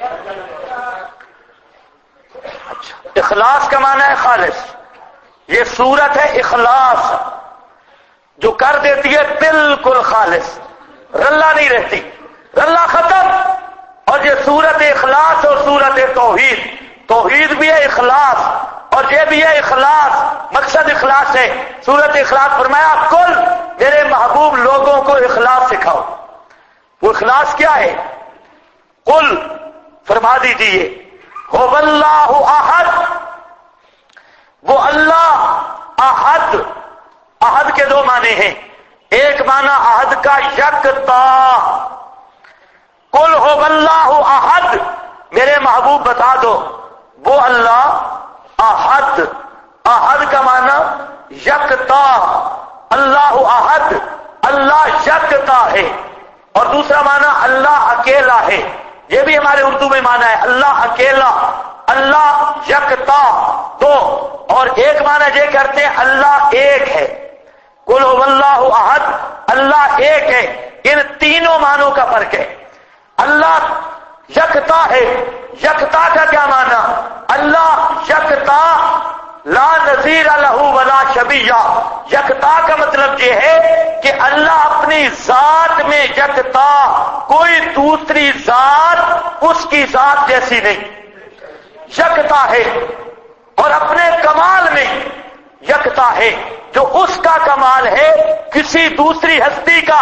اچھا، اخلاص کا معنی ہے خالص، یہ صورت ہے اخلاص جو کر دیتی ہے بالکل خالص، رلا نہیں رہتی، رلا ختم۔ اور یہ صورت اخلاص اور صورت توحید، توحید بھی ہے اخلاص اور یہ بھی ہے اخلاص، مقصد اخلاص ہے۔ صورت اخلاص فرمایا کل میرے محبوب لوگوں کو اخلاص سکھاؤ۔ وہ اخلاص کیا ہے؟ قل فرما دیجیے هو اللہ احد، وہ اللہ احد۔ احد کے 2 معنی ہیں، ایک معنی احد کا یکتا، قل هو اللہ احد، میرے محبوب بتا دو وہ اللہ احد۔ احد کا معنی یکتا، اللہ احد، اللہ یکتا ہے۔ اور دوسرا معنی اللہ اکیلا ہے، یہ بھی ہمارے اردو میں معنی ہے اللہ اکیلا، اللہ یکتا 2۔ اور ایک معنی یہ کرتے ہیں اللہ ایک ہے، قل هو اللہ احد، اللہ ایک ہے۔ ان تینوں معنوں کا فرق ہے۔ اللہ یکتا ہے، یکتا کا کیا معنی؟ اللہ یکتا لا نظیر لہ ولا شبیہ۔ یکتا کا مطلب یہ ہے کہ اللہ اپنی ذات میں یکتا، کوئی دوسری ذات اس کی ذات جیسی نہیں، یکتا ہے۔ اور اپنے کمال میں یکتا ہے، جو اس کا کمال ہے کسی دوسری ہستی کا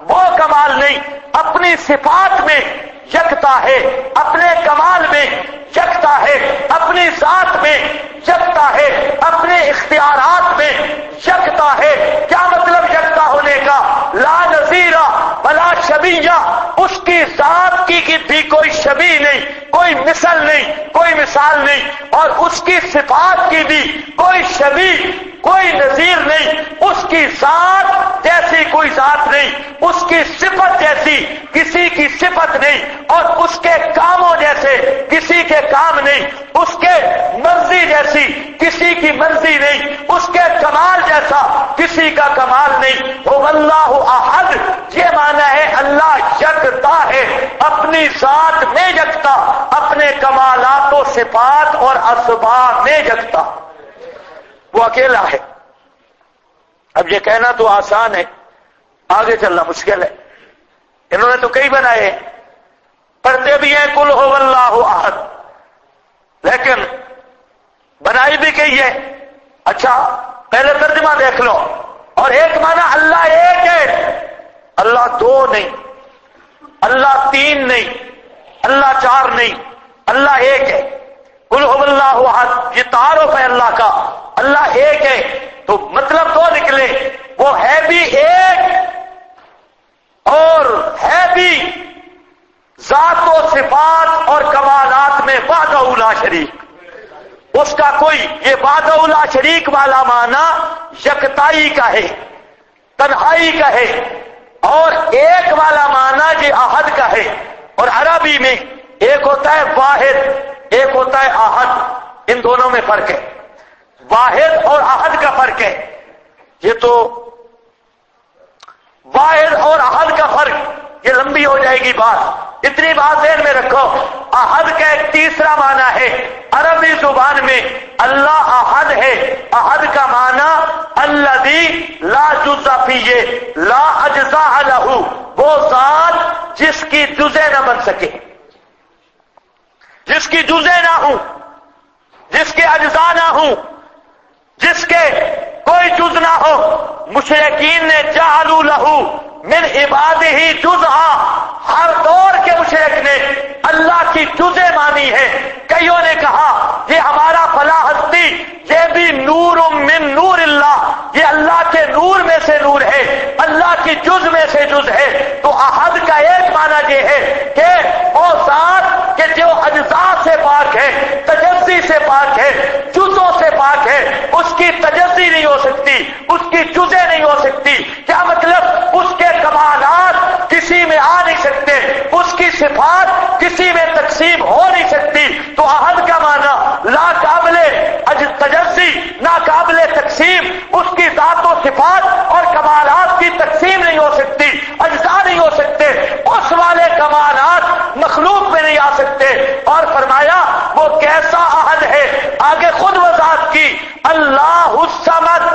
وہ کمال نہیں، اپنی صفات میں یکتا ہے، اپنے کمال میں یکتا ہے، اپنی ذات میں یکتا ہے، اپنے اختیارات میں یکتا ہے۔ کیا مطلب یکتا ہونے کا؟ لا نظیر ولا شبیہ، اس کی ذات کی بھی کوئی شبیہ نہیں، کوئی مثل نہیں، کوئی مثال نہیں، اور اس کی صفات کی بھی کوئی شبیہ، کوئی نظیر نہیں۔ اس کی ذات جیسی کوئی ذات نہیں، اس کی صفت جیسی کسی کی صفت نہیں، اور اس کے کاموں جیسے کسی کے کام نہیں، اس کے مرضی جیسی کسی کی مرضی نہیں، اس کے کمال جیسا کسی کا کمال نہیں۔ هو اللہ احد، یہ معنی ہے اللہ یکتا ہے، اپنی ذات میں یکتا، اپنے کمالات و صفات اور اسباب میں یکتا، وہ اکیلا ہے۔ اب یہ کہنا تو آسان ہے، آگے چلنا مشکل ہے۔ انہوں نے تو کئی بنائے، پڑھتے بھی ہیں قل هو اللہ احد، لیکن بنائی بھی کئی ہے۔ اچھا پہلے ترجمہ دیکھ لو، اور ایک معنی اللہ ایک ہے، اللہ دو نہیں، اللہ تین نہیں، اللہ چار نہیں، اللہ ایک ہے۔ قل هو اللہ احد، یہ تعارف ہے اللہ کا، اللہ ایک ہے، تو مطلب دو نکلے، وہ ہے بھی ایک اور ہے بھی ذات و صفات اور کمالات میں وحدہ لا شریک۔ اس کا کوئی یہ وحدہ لا شریک والا معنی یکتائی کا ہے، تنہائی کا ہے، اور ایک والا معنی یہ احد کا ہے۔ اور عربی میں ایک ہوتا ہے واحد، ایک ہوتا ہے احد، ان دونوں میں فرق ہے، واحد اور احد کا فرق ہے۔ یہ تو واحد اور احد کا فرق، یہ لمبی ہو جائے گی بات، اتنی بات ذہن میں رکھو۔ احد کا ایک تیسرا معنی ہے عربی زبان میں، اللہ احد ہے، احد کا معنی الذی لا جزء فیہ لا اجزاء لہ، وہ ذات جس کی جزء نہ بن سکے، جس کی جزء نہ ہوں، جس کے اجزاء نہ ہوں، جس کے کوئی جز نہ ہو۔ مشرکین نے جعلوا لہ من عبادہ جزءا، ہر دور کے مشرک نے اللہ کی جزء مانی ہے۔ کئیوں نے کہا یہ ہمارا فلاں ہستی، یہ بھی نور من نور اللہ، یہ اللہ کے نور میں سے نور ہے، اللہ کی جز میں سے جز ہے۔ تو احد کا ایک معنی یہ ہے کہ وہ ذات کہ جو اجزاء سے پاک ہے، تجزی سے پاک ہے، جزوں سے پاک ہے، اس کی تجزی نہیں ہو سکتی، اس کی جزیں نہیں ہو سکتی۔ کیا مطلب؟ اس کے کمالات کسی میں آ نہیں سکتے، اس کی صفات کسی میں تقسیم ہو نہیں سکتی۔ تو احد کا معنی لا قابل تجزی، ناقابل تقسیم، اس کی ذات و صفات اور کمالات کی تقسیم نہیں ہو سکتی، اجزاء نہیں ہو سکتے، اس والے کمالات مخلوق میں نہیں آ سکتے۔ اور فرمایا وہ کیسا احد ہے، آگے خود وضاحت کی، اللہ الصمد،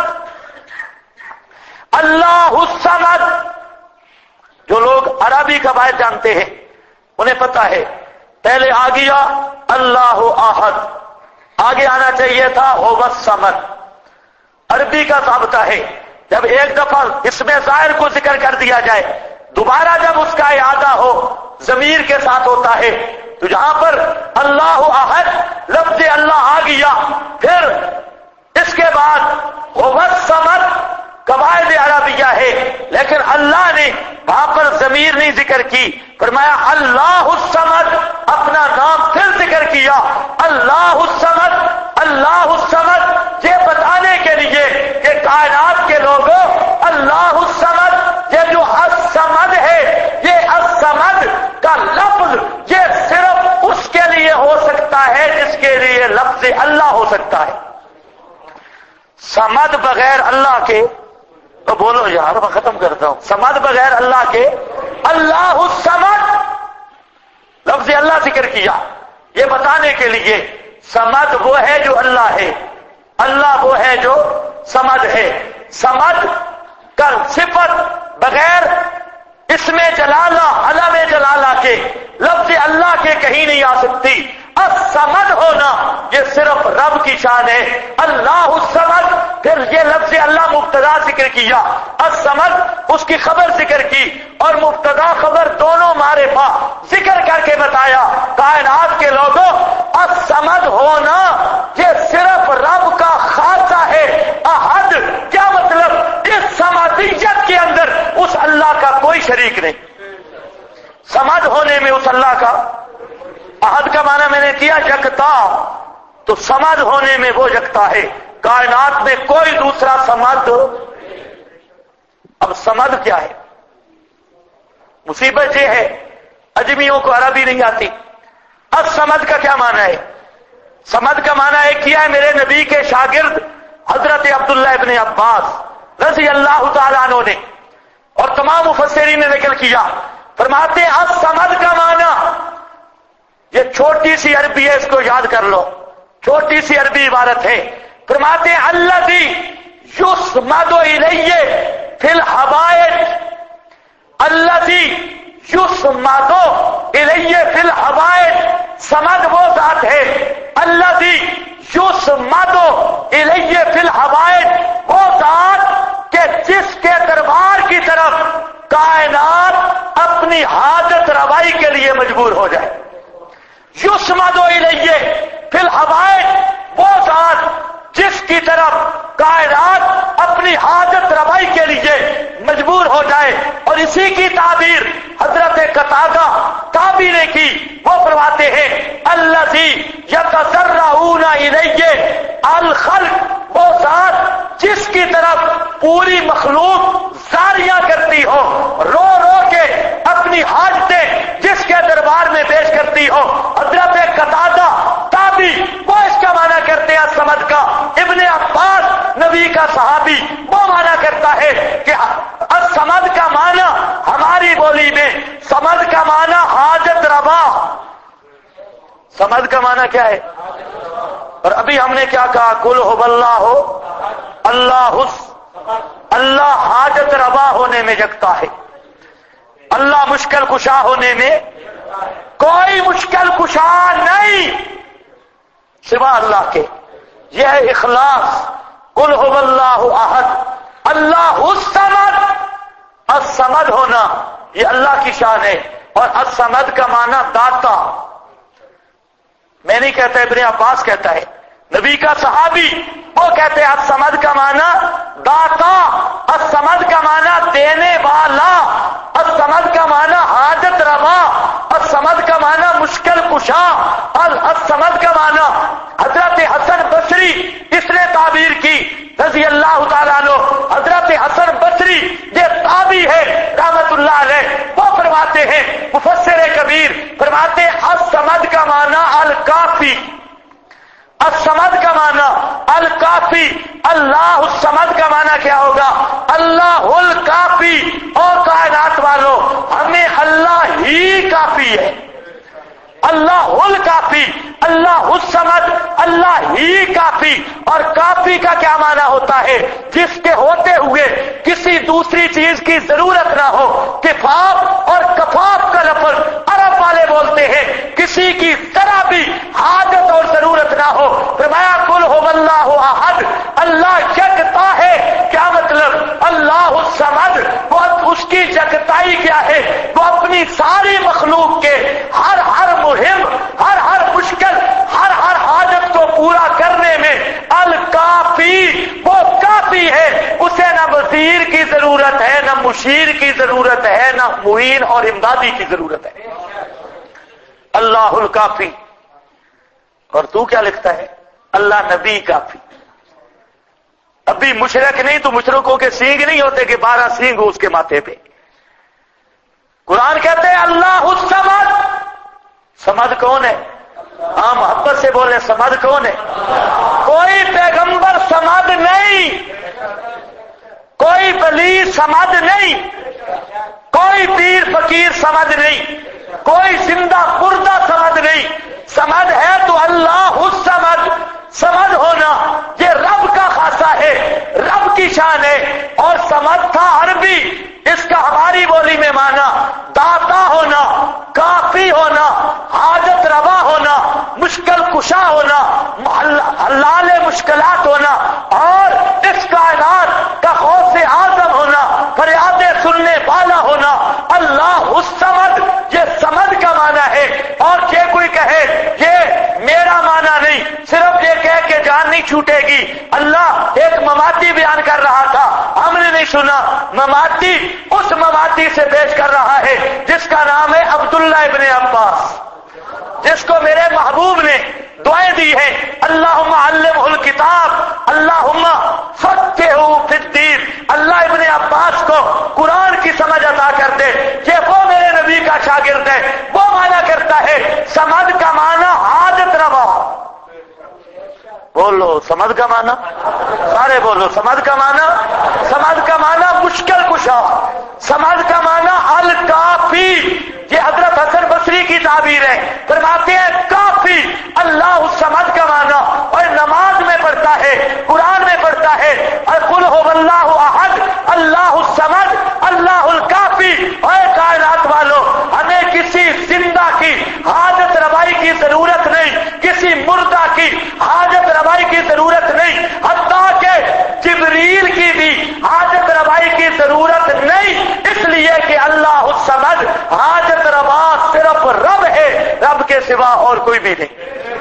اللہ الصمد۔ جو لوگ عربی قواعد جانتے ہیں انہیں پتا ہے، پہلے آ گیا اللہ احد، آگے آنا چاہیے تھا هو الصمد۔ عربی کا ضابطہ ہے جب ایک دفعہ اس میں ظاہر کو ذکر کر دیا جائے، دوبارہ جب اس کا اعادہ ہو ضمیر کے ساتھ ہوتا ہے، تو جہاں پر اللہ احد لفظ اللہ آ گیا، پھر اس کے بعد هو الصمد قواعد عربیہ ہے، لیکن اللہ نے وہاں پر ضمیر نہیں ذکر کی، فرمایا اللہ الصمد، اپنا نام پھر ذکر کیا، اللہ الصمد، اللہ الصمد، یہ بتانے کے لیے کہ کائنات کے لوگوں اللہ الصمد، یہ جو الصمد ہے، یہ الصمد کا لفظ یہ صرف اس کے لیے ہو سکتا ہے جس کے لیے لفظ اللہ ہو سکتا ہے۔ صمد بغیر اللہ کے، تو بولو یار میں ختم کرتا ہوں، صمد بغیر اللہ کے، اللہ الصمد لفظ اللہ ذکر کیا، یہ بتانے کے لیے صمد وہ ہے جو اللہ ہے، اللہ وہ ہے جو صمد ہے۔ صمد کا صفت بغیر اسم جلالہ، علم جلالہ کے، لفظ اللہ کے کہیں نہیں آ سکتی۔ الصمد ہونا یہ صرف رب کی شان ہے، اللہ الصمد پھر یہ لفظ اللہ مبتدا ذکر کیا، الصمد اس کی خبر ذکر کی، اور مبتدا خبر دونوں معرفہ ذکر کر کے بتایا کائنات کے لوگوں الصمد ہونا یہ صرف رب کا خاصہ ہے۔ احد کیا مطلب؟ اس سمادیت کے اندر اس اللہ کا کوئی شریک نہیں۔ سمد ہونے میں اس اللہ کا، احد کا معنی میں نے کیا یکتا، تو سمد ہونے میں وہ یکتا ہے، کائنات میں کوئی دوسرا سمد۔ اب سمد کیا ہے؟ مصیبت یہ ہے اجمیوں کو عربی نہیں آتی۔ اب سمد کا کیا معنی ہے؟ سمد کا معنی ایک کیا ہے میرے نبی کے شاگرد حضرت عبداللہ ابن عباس رضی اللہ تعالیٰ عنہ نے، اور تمام مفسرین نے ذکر کیا، فرماتے ہیں الصمد کا معنی، یہ چھوٹی سی عربی ہے، اس کو یاد کر لو، چھوٹی سی عربی عبارت ہے، فرماتے ہیں الذی یصمد الیہ فی الحوائج، الذی یصمد الیہ فی الحوائج، سمد وہ ذات ہے الذی یصمد الیہ فی الحوائج، وہ ذات کہ جس کے دربار کی طرف کائنات اپنی حاجت روائی کے لیے مجبور ہو جائے۔ یصمد الیہ فی الحوائج، وہ ذات جس کی طرف کائنات اپنی حاجت روائی کے لیے مجبور ہو جائے، اور اسی کی تعبیر حضرت قتادہ تابعی نے کی، وہ فرماتے ہیں الذی یتضرعون الیہ الخلق، وہ ذات جس کی طرف پوری مخلوق زاریاں کرتی ہو، رو رو کے اپنی حاجتیں جس کے دربار میں پیش کرتی ہو۔ حضرت قتادہ تابعی وہ اس کا معنی کرتے ہیں الصمد کا، ابن عباس نبی کا صحابی وہ معنی کرتا ہے کہ الصمد کا معنی ہماری بولی میں صمد کا معنی حاجت روا، صمد کا معنی کیا ہے؟ اور ابھی ہم نے کیا کہا؟ قل هو اللہ، اللہ حاجت روا ہونے میں یکتا ہے، اللہ مشکل کشا ہونے میں کوئی مشکل کشا نہیں سوا اللہ کے، یہ ہے اخلاص۔ قل هو اللہ احد اللہ الصمد، الصمد ہونا یہ اللہ کی شان ہے، اور الصمد کا معنی داتا، میں نہیں کہتا، ابن عباس کہتا ہے، نبی کا صحابی وہ کہتے ہیں الصمد کا معنی داتا، الصمد کا معنی دینے والا، الصمد کا معنی حاجت روا، الصمد کا معنی مشکل کشا، الصمد کا معنی حضرت حسن بصری اس نے تعبیر کی رضی اللہ تعالیٰ عنہ، حضرت حسن بصری یہ تابعی ہے رحمت اللہ علیہ، وہ فرماتے ہیں مفسر کبیر فرماتے ہیں الصمد کا معنی الکافی، الصمد کا معنی الکافی، اللہ الصمد کا معنی کیا ہوگا؟ اللہ الکافی، اور کائنات والوں ہمیں اللہ ہی کافی ہے، اللہ الکافی، اللہ الصمد، اللہ ہی کافی۔ اور کافی کا کیا معنی ہوتا ہے؟ جس کے ہوتے ہوئے کسی دوسری چیز کی ضرورت نہ ہو، کفاف اور کفاف کا لفظ عرب والے بولتے ہیں، کسی کی ذرا بھی حاجت اور ضرورت نہ ہو۔ فرمایا قل هو اللہ احد، اللہ یکتا ہے، کیا مطلب؟ اللہ الصمد، وہ اس کی یکتائی کیا ہے؟ وہ اپنی ساری مخلوق کے ہر مہم، ہر مشکل، ہر حاجت کو پورا کرنے میں الکافی، وہ کافی ہے، اسے نہ وزیر کی ضرورت ہے، نہ مشیر کی ضرورت ہے، نہ معین اور امدادی کی ضرورت ہے، اللہ الکافی۔ اور تو کیا لکھتا ہے؟ اللہ نبی کافی۔ ابھی مشرک نہیں تو مشرکوں کے سینگ نہیں ہوتے کہ 12 سینگ ہو اس کے ماتھے پہ۔ قرآن کہتے ہیں اللہ الصمد، سمد کون ہے؟ ہاں محبت سے بولے سمد کون ہے؟ کوئی پیغمبر سمد نہیں، کوئی ولی سمد نہیں، کوئی پیر فقیر سمد نہیں، کوئی زندہ مردہ سمد نہیں، سمد ہے تو اللہ الصمد۔ سمد ہونا یہ رب کا خاصہ ہے، رب کی شان ہے، اور سمد تھا عربی، اس کا ہماری بولی میں معنی داتا ہونا، کافی ہونا، حاجت روا ہونا، مشکل کشا ہونا، حلال مشکلات ہونا، اور اس چھوٹے گی. اللہ ایک مماتی بیان کر رہا تھا, ہم نے نہیں سنا. مماتی اس مماتی سے پیش کر رہا ہے جس کا نام ہے عبداللہ ابن عباس, جس کو میرے محبوب نے دعائیں دی ہیں, اللہم علمہ الکتاب, اللہم فقہہ فی الدین. اللہ ابن عباس کو قرآن کی سمجھ عطا کر دے. یہ وہ میرے نبی کا شاگرد ہے, وہ مانا کرتا ہے سمجھ کا معنی حاجت روا. بولو سمجھ کا معنی, سارے بولو سمجھ کا معنی. سمجھ کا معنی مشکل کشا, سمجھ کا معنی الکافی. یہ حضرت حسن بصری کی تعبیر ہے, فرماتے ہیں کافی. اللہ الصمد کا معنی اور نماز میں پڑھتا ہے, قرآن میں پڑھتا ہے, قل هو اللہ احد اللہ الصمد اللہ الکافی. اے کائنات والو, ہمیں کسی زندہ کی حاجت روائی کی ضرورت نہیں, کسی مردہ کی حاجت روائی کی ضرورت نہیں, حتیٰ کہ جبریل کی بھی حاجت روائی کی ضرورت نہیں, اس لیے کہ اللہ الصمد حاجت روا صرف رب ہے, رب کے سوا اور کوئی بھی نہیں.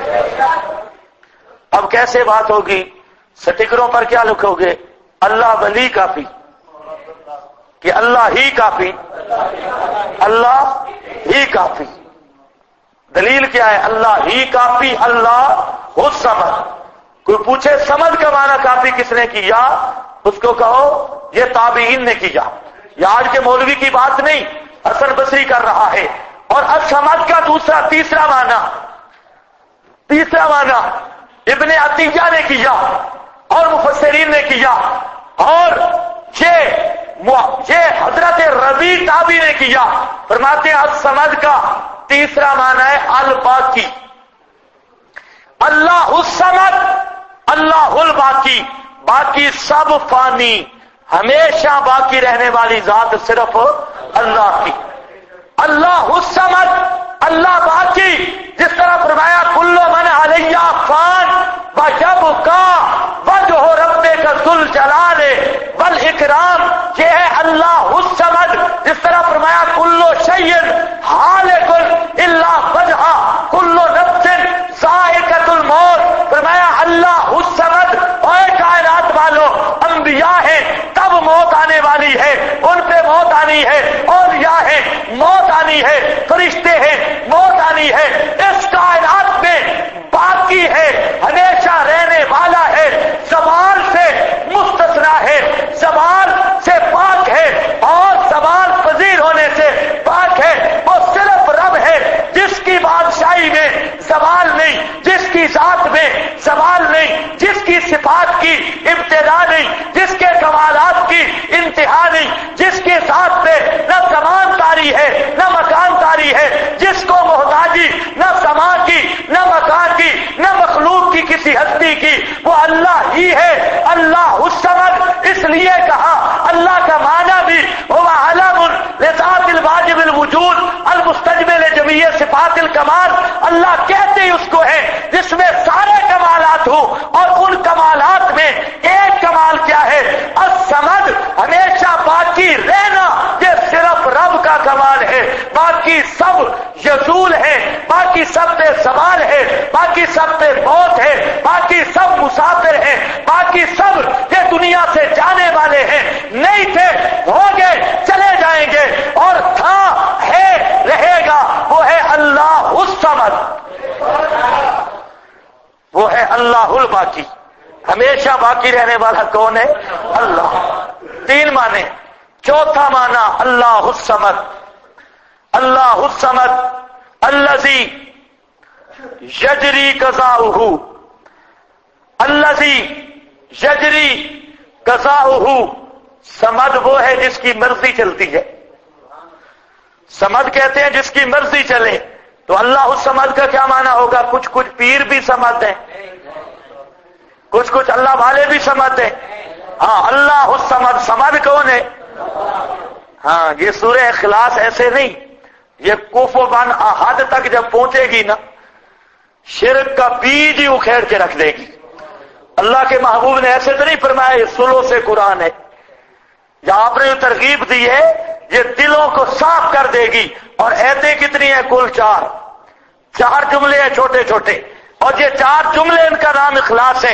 اب کیسے بات ہوگی؟ سٹیکروں پر کیا لکھو گے؟ اللہ ولی کافی, کہ اللہ ہی کافی, اللہ ہی کافی. دلیل کیا ہے؟ اللہ ہی کافی, اللہ الصمد. کوئی پوچھے سمجھ کا معنی کافی کس نے کیا, اس کو کہو یہ تابعین نے کیا, یہ آج کے مولوی کی بات نہیں, حسن بصری کر رہا ہے. اور الصمد کا تیسرا معنی ابن عطیہ نے کیا اور مفسرین نے کیا, اور یہ حضرت ربیع تابعی نے کیا. فرماتے ہیں الصمد کا تیسرا معنی ہے الباقی. اللہ الصمد اللہ الباقی, باقی سب فانی, ہمیشہ باقی رہنے والی ذات صرف اللہ کی. اللہ الصمد اللہ باقی, جس طرح فرمایا کل من علیہ فان ویبقی وجہ ربک ذو الجلال والاکرام. یہ ہے اللہ الصمد. جس طرح فرمایا کل شیء ہالک الا وجہہ کل نفس ذائقۃ الموت. فرمایا اللہ الصمد. اے کائنات والو, انبیاء ہیں تب موت آنے والی ہے, ان پہ موت آنی ہے, اولیاء ہیں موت آنی ہے, فرشتے ہیں موت آنی ہے. اس کائنات میں باقی ہے, ہمیشہ رہنے والا ہے, زوال سے مستثنا ہے, زوال سے پاک ہے اور زوال پذیر ہونے سے پاک ہے. اور صرف رب ہے جس کی بادشاہی میں زوال نہیں, جس کی ذات میں زوال نہیں, جس کی صفات کی ابتدا نہیں, جس کے کمالات کی انتہا نہیں, جس کے ذات پہ نہ زمان طاری ہے نہ مکان طاری ہے, جس کو محتاجی نہ زمان کی نہ مکان کی نہ مخلوق کی کسی ہستی کی, وہ اللہ ہی ہے. اللہ الصمد. اس لیے کہا اللہ کا معنی بھی هو علم لذات الواجب الوجود المستجمل جمیع صفات الکمال. اللہ کہتے ہی اس کو ہے جس میں سارے کمالات ہوں, اور ان کمالات میں ایک کمال کیا ہے؟ الصمد, ہمیشہ باقی رہنا. یہ صرف رب کا کمال ہے, باقی سب یزول ہے, باقی سب پہ زوال ہے, باقی سب پہ موت ہے, باقی سب مسافر ہیں, باقی سب یہ دنیا سے جانے والے ہیں, نہیں تھے ہو گئے چلے جائیں گے, اور تھا ہے رہے گا. وہ ہے اللہ الصمد, وہ ہے اللہ الباقی. ہمیشہ باقی رہنے والا کون ہے؟ اللہ. تین معنی. چوتھا معنی اللہ الصمد. اللہ الصمد الذی یجری قضاؤہ, الذی یجری قضاؤہ. سمد وہ ہے جس کی مرضی چلتی ہے. سمد کہتے ہیں جس کی مرضی چلے. تو اللہ الصمد کا کیا معنی ہوگا؟ کچھ پیر بھی سمد ہیں, کچھ اللہ والے بھی سمد ہیں. ہاں اللہ الصمد. سمد کون ہے؟ ہاں یہ سورہ اخلاص ایسے نہیں, یہ کفوان احد تک جب پہنچے گی نا, شرک کا بیج ہی اکھیڑ کے رکھ دے گی. اللہ کے محبوب نے ایسے تو نہیں فرمایا یہ سلو سے قرآن ہے, یا آپ نے جو ترغیب دی ہے یہ دلوں کو صاف کر دے گی. اور ایتیں کتنی ہیں؟ کل 4 جملے ہیں چھوٹے چھوٹے, اور یہ 4 جملے ان کا نام اخلاص ہے.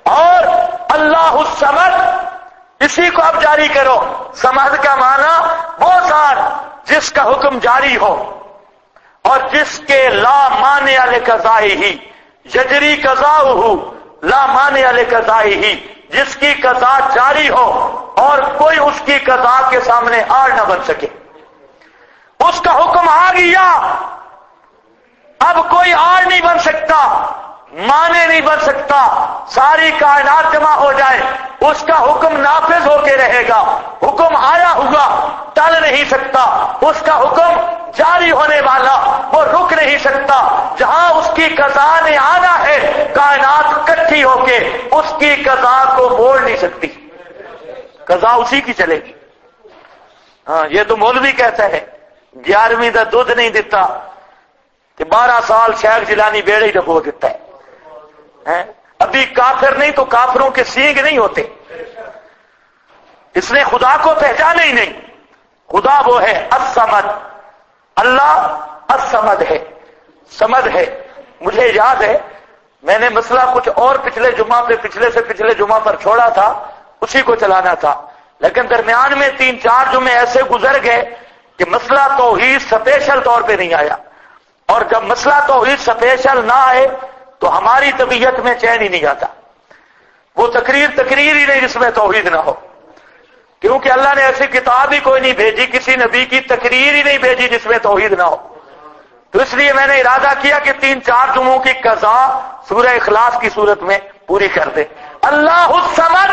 اور اللہ الصمد، اسی کو اب جاری کرو۔ سمد کا معنی وہ ذات جس کا حکم جاری ہو اور جس کے لا مانع لقضائہ یجری قضاؤہ، لا مانع لقضائہ، جس کی قضا جاری ہو اور کوئی اس کی قضا کے سامنے آڑ نہ بن سکے۔ اس کا حکم آ گیا، اب کوئی آڑ نہیں بن سکتا، مانے نہیں بن سکتا، ساری کائنات جمع ہو جائے اس کا حکم نافذ ہو کے رہے گا۔ حکم آیا ہوگا، ٹل نہیں سکتا، اس کا حکم جاری ہونے والا، وہ رک نہیں سکتا۔ جہاں اس کی قضا نے آنا ہے کائنات اکٹھی ہو کے اس کی قضا کو موڑ نہیں سکتی، قضا اسی کی چلے گی۔ ہاں یہ تو مولوی کہتا ہے 11ویں دا دودھ نہیں دیتا کہ 12 سال شیخ جیلانی بیڑے ہی ڈبو دیتا ہے۔ ابھی کافر نہیں تو کافروں کے سینگ نہیں ہوتے، اس نے خدا کو پہچانا ہی نہیں۔ خدا وہ ہے الصمد، اللہ الصمد ہے، صمد ہے۔ مجھے یاد ہے میں نے مسئلہ کچھ اور پچھلے جمعہ پہ پچھلے سے پچھلے جمعہ پر چھوڑا تھا، اسی کو چلانا تھا، لیکن درمیان میں 3-4 جمعے ایسے گزر گئے کہ مسئلہ توحید سپیشل طور پہ نہیں آیا، اور جب مسئلہ توحید سپیشل نہ آئے تو ہماری طبیعت میں چین ہی نہیں آتا۔ وہ تقریر ہی نہیں جس میں توحید نہ ہو، کیونکہ اللہ نے ایسی کتاب ہی کوئی نہیں بھیجی، کسی نبی کی تقریر ہی نہیں بھیجی جس میں توحید نہ ہو۔ تو اس لیے میں نے ارادہ کیا کہ 3-4 جمعوں کی قضا سورہ اخلاص کی صورت میں پوری کر دے۔ اللہ الصمد،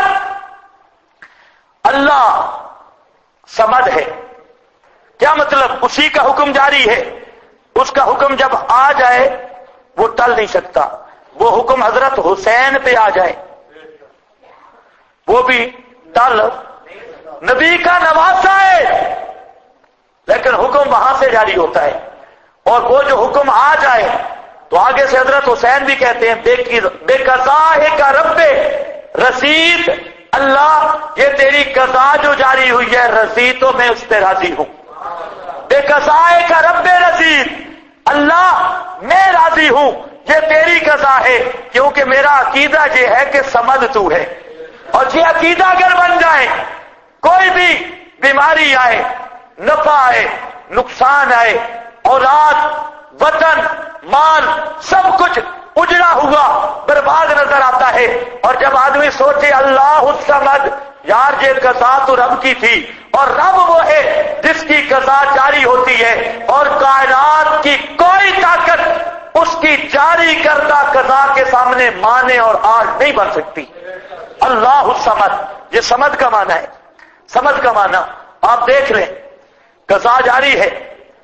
اللہ صمد ہے، کیا مطلب؟ اسی کا حکم جاری ہے، اس کا حکم جب آ جائے وہ ٹل نہیں سکتا۔ وہ حکم حضرت حسین پہ آ جائے وہ بھی ٹل، نبی کا نواسا ہے لیکن حکم وہاں سے جاری ہوتا ہے، اور وہ جو حکم آ جائے تو آگے سے حضرت حسین بھی کہتے ہیں بے قضاء کا رب رسید، اللہ یہ تیری قضا جو جاری ہوئی ہے رسید تو میں اس پہ راضی ہوں۔ بے قضاء کا رب رسید، اللہ میں راضی ہوں یہ تیری قضا ہے، کیونکہ میرا عقیدہ یہ ہے کہ سمد تو ہے، اور یہ عقیدہ اگر بن جائے کوئی بھی بیماری آئے، نفع آئے، نقصان آئے، اولاد، وطن، مال، سب کچھ اجڑا ہوا برباد نظر آتا ہے، اور جب آدمی سوچے اللہ الصمد، یار یہ قضا تو رب کی تھی، اور رب وہ ہے جس کی قضا جاری ہوتی ہے، اور کائنات کی کوئی طاقت اس کی جاری کردہ قضا کے سامنے مانے اور آڑ نہیں بن سکتی۔ اللہ الصمد، یہ صمد کا معنی ہے۔ صمد کا معنی آپ دیکھ لیں، قضا جاری ہے،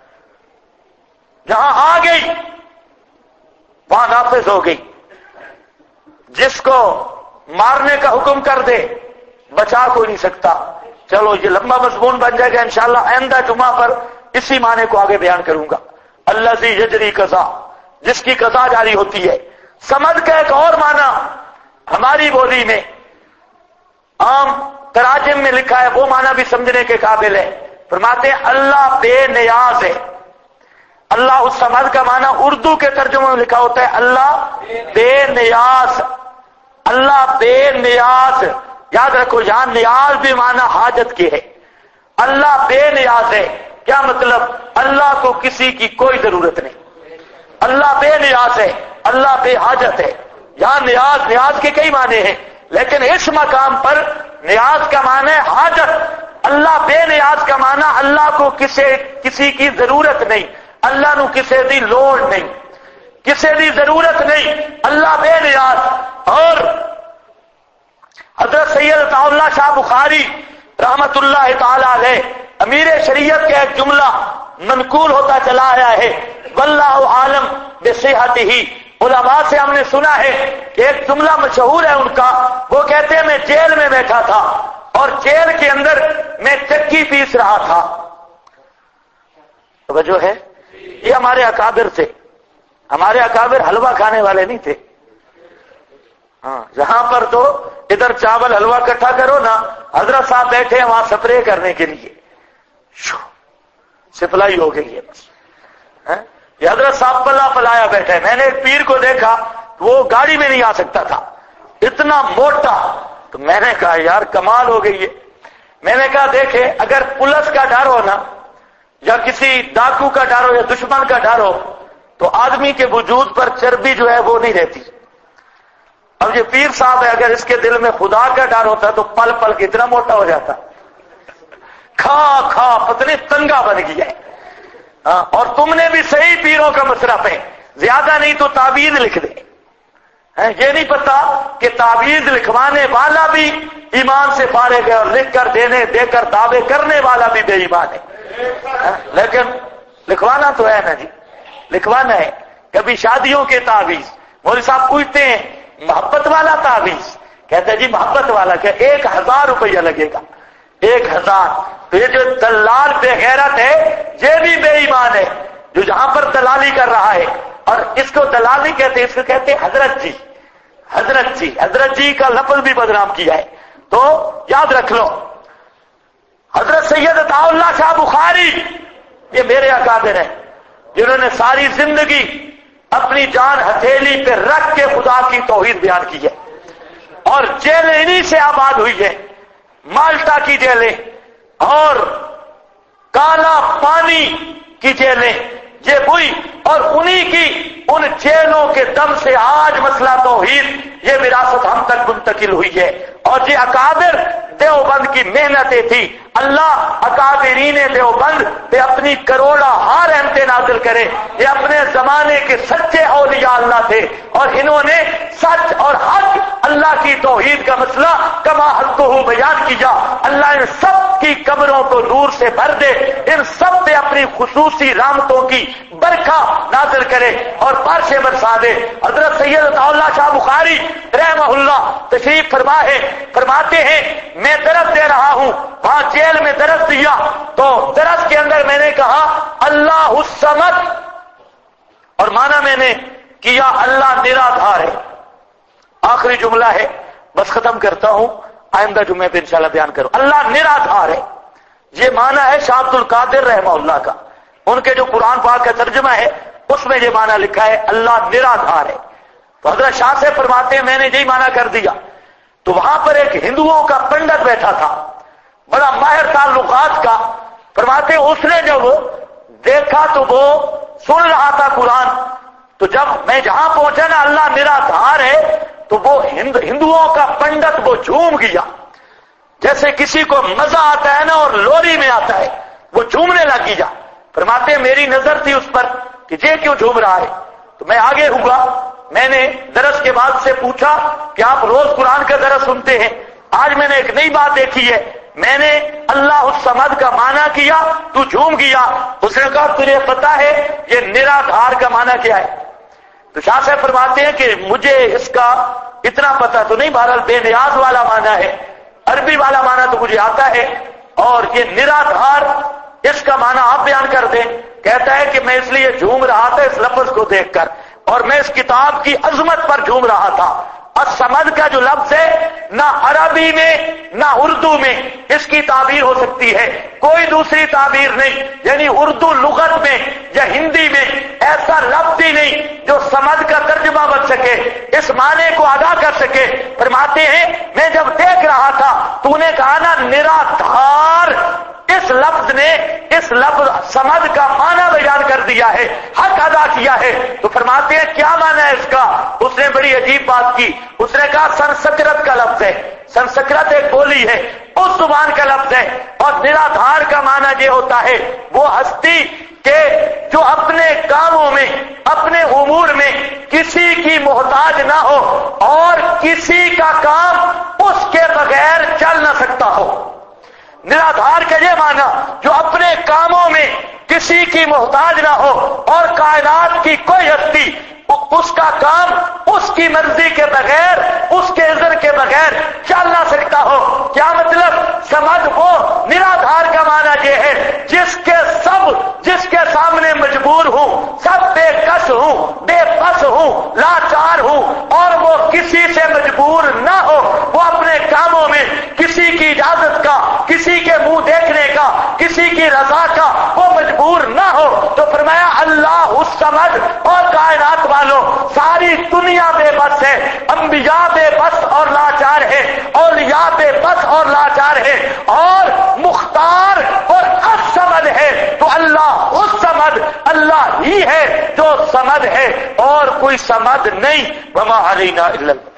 جہاں آ گئی وہاں نافذ ہو گئی، جس کو مارنے کا حکم کر دے بچا کوئی نہیں سکتا۔ چلو یہ لمبا مضمون بن جائے گا انشاءاللہ، آئندہ جمعہ پر اسی معنی کو آگے بیان کروں گا۔ الذی یجری قضا، جس کی قضا جاری ہوتی ہے۔ صمد کا ایک اور معنی ہماری بولی میں عام تراجم میں لکھا ہے، وہ معنی بھی سمجھنے کے قابل ہے۔ فرماتے ہیں اللہ بے نیاز ہے۔ اللہ الصمد کا معنی اردو کے ترجمے میں لکھا ہوتا ہے اللہ بے نیاز، اللہ بے نیاز۔ یاد رکھو یہاں نیاز بھی معنی حاجت کی ہے، اللہ بے نیاز ہے۔ کیا مطلب؟ اللہ کو کسی کی کوئی ضرورت نہیں، اللہ بے نیاز ہے، اللہ بے حاجت ہے۔ یہاں نیاز کے کئی معنی ہیں، لیکن اس مقام پر نیاز کا معنی ہے حاجت۔ اللہ بے نیاز کا معنی اللہ کو کسی کی ضرورت نہیں، اللہ نو کسی دی لوڑ نہیں، کسی دی ضرورت نہیں، اللہ بے نیاز۔ اور حضرت سید عطا اللہ شاہ بخاری رحمت اللہ تعالی علیہ امیر شریعت کا ایک جملہ منقول ہوتا چلا آیا ہے، واللہ عالم بصحتہ۔ علماء سے ہم نے سنا ہے کہ ایک جملہ مشہور ہے ان کا، وہ کہتے ہیں میں جیل میں بیٹھا تھا اور جیل کے اندر میں چکی پیس رہا تھا۔ توجہ ہے، یہ ہمارے اکابر تھے، ہمارے اکابر حلوہ کھانے والے نہیں تھے۔ ہاں یہاں پر تو ادھر چاول حلوہ اکٹھا کرو نا، حضرت صاحب بیٹھے ہیں وہاں سپرے کرنے کے لیے، سپلائی ہو گئی ہے بس۔ یہ حضرت صاحب پلا پلایا بیٹھے، میں نے ایک پیر کو دیکھا وہ گاڑی میں نہیں آ سکتا تھا، اتنا موٹا. تو میں نے کہا یار کمال ہو گئی ہے. میں نے کہا دیکھے اگر پولیس کا ڈر ہو نا یا کسی ڈاکو کا ڈر ہو یا دشمن کا ڈر ہو تو آدمی کے وجود پر چربی جو ہے وہ نہیں رہتی. اب یہ پیر صاحب ہے اگر اس کے دل میں خدا کا ڈر ہوتا تو پل پل کتنا موٹا ہو جاتا. کھا کھا پتنی تنگا بن گیا ہے. اور تم نے بھی صحیح پیروں کا مصرف ہے, زیادہ نہیں تو تعویذ لکھ دے. یہ نہیں پتا کہ تعویذ لکھوانے والا بھی ایمان سے فارغ ہے اور لکھ کر دے کر دعوے کرنے والا بھی بے ایمان ہے. لیکن لکھوانا تو ہے نا جی, لکھوانا ہے. کبھی شادیوں کے تعویذ مولوی صاحب پوچھتے ہیں محبت والا تعویذ, کہتے ہیں جی محبت والا کیا 1000 روپیہ لگے گا. 1000. تو یہ جو دلال بے غیرت ہے یہ بھی بے ایمان ہے جو جہاں پر دلالی کر رہا ہے. اور اس کو دلال نہیں کہتے, اس کو کہتے ہیں حضرت جی. حضرت جی, حضرت جی کا لفظ بھی بدنام کیا ہے. تو یاد رکھ لو حضرت سید عطا اللہ شاہ بخاری یہ میرے اکابر ہیں جنہوں نے ساری زندگی اپنی جان ہتھیلی پہ رکھ کے خدا کی توحید بیان کی ہے. اور جیلیں انہی سے آباد ہوئی ہے, مالٹا کی جیلیں اور کالا پانی کی جیلیں یہ ہوئی. اور انہی کی ان جیلوں کے دم سے آج مسئلہ توحید یہ وراثت ہم تک منتقل ہوئی ہے. اور یہ اکابر دیوبند کی محنتیں تھی. اللہ اکابرین دیوبند پہ اپنی کروڑا ہار رحمتیں نازل کرے. یہ اپنے زمانے کے سچے اولیاء اللہ تھے اور انہوں نے سچ اور حق اللہ کی توحید کا مسئلہ کما حق کو بیان کیا. اللہ ان سب کی قبروں کو نور سے بھر دے, ان سب پہ اپنی خصوصی رحمتوں کی برکھا نازل کرے اور بارشیں برسا دے. حضرت سید عطا اللہ شاہ بخاری رحمہ اللہ تشریف فرما ہے, فرماتے ہیں میں درس دے رہا ہوں, وہاں جیل میں درس دیا تو درس کے اندر میں نے کہا اللہ الصمد اور مانا میں نے کیا اللہ نرادھار ہے. آخری جملہ ہے بس ختم کرتا ہوں, آئندہ جمعے پہ انشاءاللہ بیان کروں. اللہ نرادھار ہے یہ مانا ہے شاہ عبد القادر رحمہ اللہ کا, ان کے جو قرآن پاک کا ترجمہ ہے اس میں یہ مانا لکھا ہے اللہ نرادھار ہے. تو حضرت شاہ سے فرماتے ہیں میں نے یہی مانا کر دیا. تو وہاں پر ایک ہندوؤں کا پنڈت بیٹھا تھا بڑا ماہر تعلقات کا. فرماتے اس نے جب دیکھا تو وہ سن رہا تھا قرآن, تو جب میں جہاں پہنچا نا اللہ نرادھار ہے تو وہ ہندوؤں کا پنڈت وہ جھوم گیا جیسے کسی کو مزہ آتا ہے نا اور لوری میں آتا ہے, وہ جھومنے لگ گیا. فرماتے میری نظر تھی اس پر کہ یہ کیوں جھوم رہا ہے. تو میں آگے ہوا, میں نے درس کے بعد سے پوچھا کہ آپ روز قرآن کا درس سنتے ہیں, آج میں نے ایک نئی بات دیکھی ہے, میں نے اللہ الصمد کا معنی کیا تو جھوم گیا. اس نے کہا تجھے پتا ہے یہ نرادھار کا معنی کیا ہے؟ تو شاہ صاحب فرماتے ہیں کہ مجھے اس کا اتنا پتا تو نہیں, بہرحال بے نیاز والا معنی ہے, عربی والا معنی تو مجھے آتا ہے. اور یہ نرادھار اس کا معنی آپ بیان کر دیں. کہتا ہے کہ میں اس لیے جھوم رہا تھا اس لفظ کو دیکھ کر, اور میں اس کتاب کی عظمت پر جھوم رہا تھا. الصمد کا جو لفظ ہے نہ عربی میں نہ اردو میں اس کی تعبیر ہو سکتی ہے, کوئی دوسری تعبیر نہیں. یعنی اردو لغت میں یا ہندی میں ایسا لفظ ہی نہیں جو صمد کا ترجمہ بن سکے, اس معنی کو ادا کر سکے. فرماتے ہیں میں جب دیکھ رہا تھا تو نے کہا نا نرادھار, اس لفظ نے اس لفظ صمد کا معنی بیان کر دیا ہے, حق ادا کیا ہے. تو فرماتے ہیں کیا معنی ہے اس کا؟ اس نے بڑی عجیب بات کی. اس نے کہا سنسکرت کا لفظ ہے, سنسکرت ایک بولی ہے, اس زبان کا لفظ ہے. اور نرادھار کا معنی یہ ہوتا ہے وہ ہستی کہ جو اپنے کاموں میں اپنے امور میں کسی کی محتاج نہ ہو اور کسی کا کام اس کے بغیر چل نہ سکتا ہو. نرادھار کا یہ معنی جو اپنے کاموں میں کسی کی محتاج نہ ہو اور کائنات کی کوئی ہستی اس کا کام اس کی مرضی کے بغیر اس کے اذن کے بغیر چل نہ سکتا ہو. کیا مطلب؟ سمجھ وہ نرادھار کا معنی یہ ہے جس کے سامنے مجبور ہوں, سب بے کس ہوں, بے بس ہوں, لاچار ہوں اور وہ کسی سے مجبور نہ ہو, وہ اپنے کاموں میں کسی کی اجازت کا, کسی کے منہ دیکھنے کا, کسی کی رضا کا وہ مجبور نہ ہو. تو فرمایا اللہ الصمد اور کائنات والوں ساری دنیا بے بس ہے, انبیاء بے بس وہی ہے جو سمد ہے اور کوئی سمد نہیں. وما علینا الا